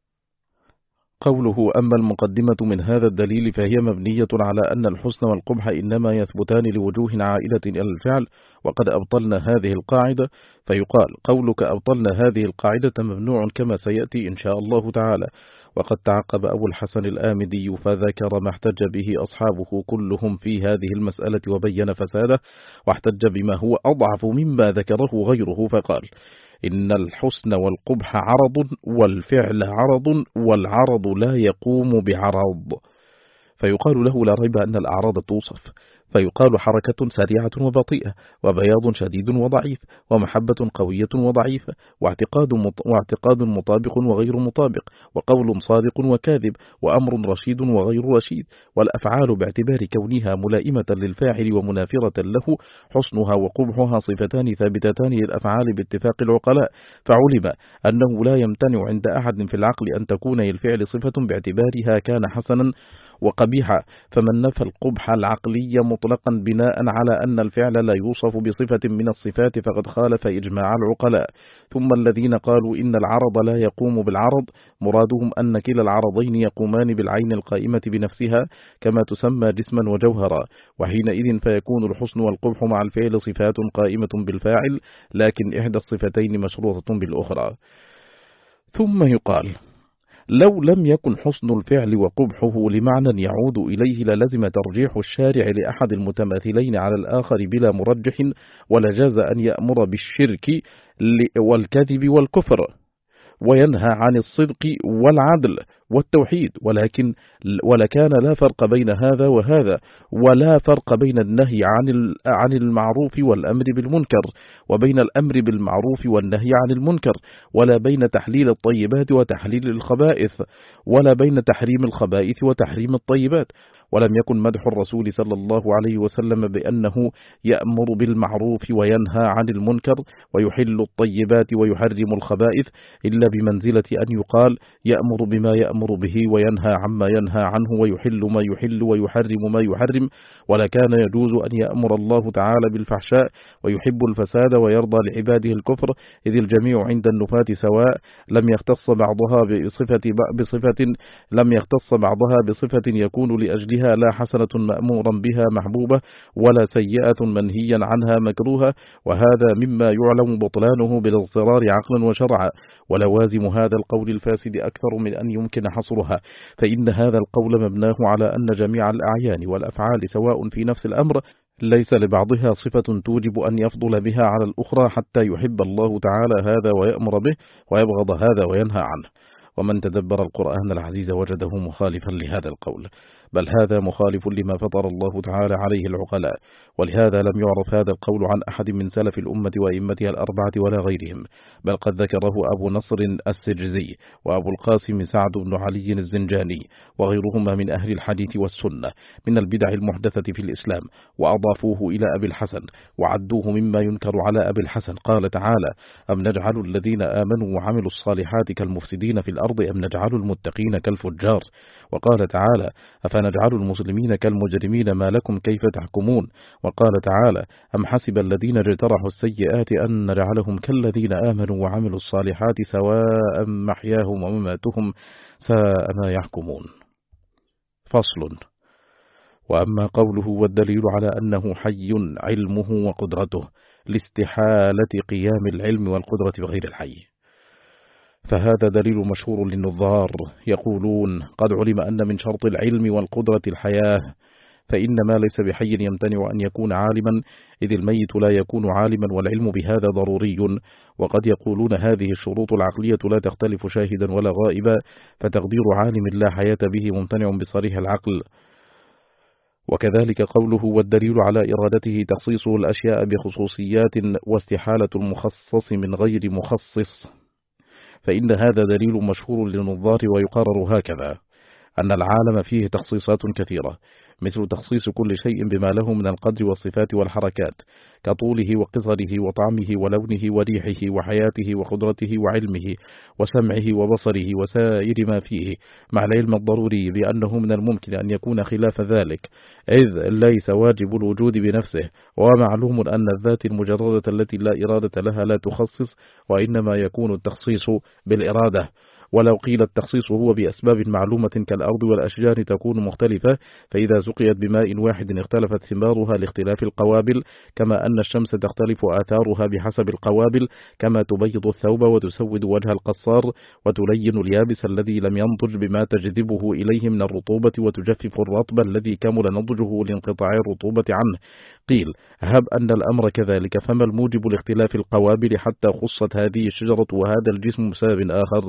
Speaker 1: قوله: أما المقدمة من هذا الدليل فهي مبنية على أن الحسن والقبح إنما يثبتان لوجوه عائلة إلى الفعل، وقد أبطلنا هذه القاعدة. فيقال: قولك أبطلنا هذه القاعدة ممنوع كما سيأتي إن شاء الله تعالى. وقد تعقب أبو الحسن الآمدي فذكر ما احتج به أصحابه كلهم في هذه المسألة وبين فساده، واحتج بما هو أضعف مما ذكره غيره، فقال: إن الحسن والقبح عرض، والفعل عرض، والعرض لا يقوم بعرض. فيقال له: لا ريب أن الأعراض توصف، فيقال حركة سريعة وبطيئة، وبياض شديد وضعيف، ومحبة قوية وضعيفة، واعتقاد مطابق وغير مطابق، وقول صادق وكاذب، وأمر رشيد وغير رشيد. والأفعال باعتبار كونها ملائمة للفاعل ومنافرة له، حسنها وقبحها صفتان ثابتتان للأفعال باتفاق العقلاء، فعلم أنه لا يمتنع عند أحد في العقل أن تكون للفعل صفة باعتبارها كان حسنا وقبيحا، فمن نفى القبح العقلي مطلقا بناء على أن الفعل لا يوصف بصفة من الصفات فقد خالف إجماع العقلاء. ثم الذين قالوا إن العرض لا يقوم بالعرض، مرادهم أن كلا العرضين يقومان بالعين القائمة بنفسها كما تسمى جسما وجوهرا، وحينئذ فيكون الحسن والقبح مع الفعل صفات قائمة بالفاعل، لكن إحدى الصفتين مشروطة بالأخرى. ثم يقال: لو لم يكن حسن الفعل وقبحه لمعنى يعود إليه للزم ترجيح الشارع لأحد المتماثلين على الآخر بلا مرجح، ولجاز أن يأمر بالشرك والكذب والكفر، وينهى عن الصدق والعدل والتوحيد، ولكان لا فرق بين هذا وهذا، ولا فرق بين النهي عن المعروف والأمر بالمنكر، وبين الأمر بالمعروف والنهي عن المنكر، ولا بين تحليل الطيبات وتحليل الخبائث، ولا بين تحريم الخبائث وتحريم الطيبات. ولم يكن مدح الرسول صلى الله عليه وسلم بأنه يأمر بالمعروف وينهى عن المنكر ويحل الطيبات ويحرم الخبائث إلا بمنزلة أن يقال يأمر بما يأمر به وينهى عما ينهى عنه ويحل ما يحل ويحرم ما يحرم. ولا كان يجوز أن يأمر الله تعالى بالفحشاء ويحب الفساد ويرضى لعباده الكفر، إذ الجميع عند النفاة سواء، لم يختص بعضها بصفة يكون لأجلها لا حسنة مأمورا بها محبوبة، ولا سيئة منهيا عنها مكروهة، وهذا مما يعلم بطلانه بالاضطرار عقلا وشرعا. ولوازم هذا القول الفاسد أكثر من أن يمكن حصرها، فإن هذا القول مبناه على أن جميع الأعيان والأفعال سواء في نفس الأمر ليس لبعضها صفة توجب أن يفضل بها على الأخرى حتى يحب الله تعالى هذا ويأمر به ويبغض هذا وينهى عنه. ومن تدبر القرآن العزيز وجده مخالفا لهذا القول، بل هذا مخالف لما فطر الله تعالى عليه العقلاء. ولهذا لم يعرف هذا القول عن أحد من سلف الأمة وإمتها الأربعة ولا غيرهم، بل قد ذكره أبو نصر السجزي وأبو القاسم سعد بن علي الزنجاني وغيرهما من أهل الحديث والسنة من البدع المحدثة في الإسلام، وأضافوه إلى أبي الحسن وعدوه مما ينكر على أبي الحسن. قال تعالى: أم نجعل الذين آمنوا وعملوا الصالحات كالمفسدين في الأرض أم نجعل المتقين كالفجار. وقال تعالى: أفنجعل المسلمين كالمجرمين ما لكم كيف تحكمون. وقال تعالى: أم حسب الذين اجترحوا السيئات أن نجعلهم كالذين آمنوا وعملوا الصالحات سواء محياهم ومماتهم ساء ما يحكمون. فصل. وأما قوله: والدليل على أنه حي علمه وقدرته لاستحالة قيام العلم والقدرة بغير الحي، فهذا دليل مشهور للنظار، يقولون: قد علم أن من شرط العلم والقدرة الحياة، فإن ما ليس بحي يمتنع أن يكون عالما، إذ الميت لا يكون عالما والعلم بهذا ضروري. وقد يقولون هذه الشروط العقلية لا تختلف شاهدا ولا غائبا، فتقدير عالم لا حياة به ممتنع بصريح العقل. وكذلك قوله: والدليل على إرادته تخصيصه الأشياء بخصوصيات واستحالة المخصص من غير مخصص، فإن هذا دليل مشهور للنظار. ويقرر هكذا: أن العالم فيه تخصيصات كثيرة، مثل تخصيص كل شيء بما له من القدر والصفات والحركات، كطوله وقصره وطعمه ولونه وريحه وحياته وقدرته وعلمه وسمعه وبصره وسائر ما فيه، مع العلم الضروري بأنه من الممكن أن يكون خلاف ذلك، إذ ليس واجب الوجود بنفسه. ومعلوم أن الذات المجردة التي لا إرادة لها لا تخصص، وإنما يكون التخصيص بالإرادة. ولو قيل التخصيص هو بأسباب معلومة كالأرض والأشجار تكون مختلفة، فإذا سقيت بماء واحد اختلفت ثمارها لاختلاف القوابل، كما أن الشمس تختلف آثارها بحسب القوابل، كما تبيض الثوب وتسود وجه القصار وتلين اليابس الذي لم ينضج بما تجذبه إليه من الرطوبة، وتجفف الرطب الذي كمل نضجه لانقطاع الرطوبة عنه. قيل: هب أن الأمر كذلك، فما الموجب لاختلاف القوابل حتى خصت هذه الشجرة وهذا الجسم بسبب آخر؟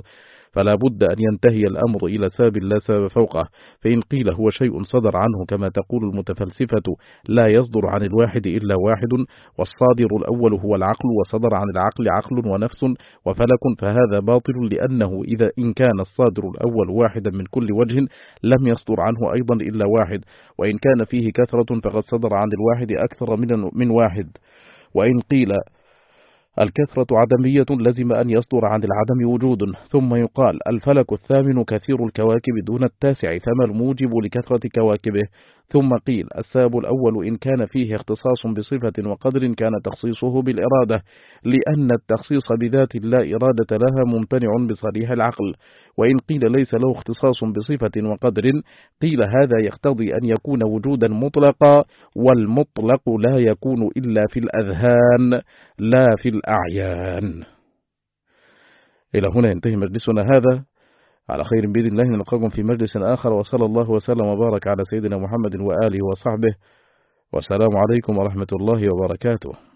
Speaker 1: فلا بد أن ينتهي الأمر إلى سبب لا سبب فوقه. فإن قيل هو شيء صدر عنه كما تقول المتفلسفة لا يصدر عن الواحد إلا واحد، والصادر الأول هو العقل، وصدر عن العقل عقل ونفس وفلك، فهذا باطل، لأنه إن كان الصادر الأول واحدا من كل وجه لم يصدر عنه أيضا إلا واحد، وإن كان فيه كثرة فقد صدر عن الواحد أكثر من واحد. وإن قيل الكثرة عدمية لزم أن يصدر عن العدم وجود. ثم يقال الفلك الثامن كثير الكواكب دون التاسع، فما الموجب لكثرة كواكبه؟ ثم قيل السبب الأول إن كان فيه اختصاص بصفة وقدر كان تخصيصه بالإرادة، لأن التخصيص بذات لا إرادة لها ممتنع بصريح العقل. وإن قيل ليس له اختصاص بصفة وقدر قيل هذا يقتضي أن يكون وجودا مطلقا، والمطلق لا يكون إلا في الأذهان لا في الأعيان. إلى هنا ينتهي مجلسنا هذا، على خير بإذن الله نلقاكم في مجلس آخر، وصلى الله وسلم وبارك على سيدنا محمد وآله وصحبه، والسلام عليكم ورحمة الله وبركاته.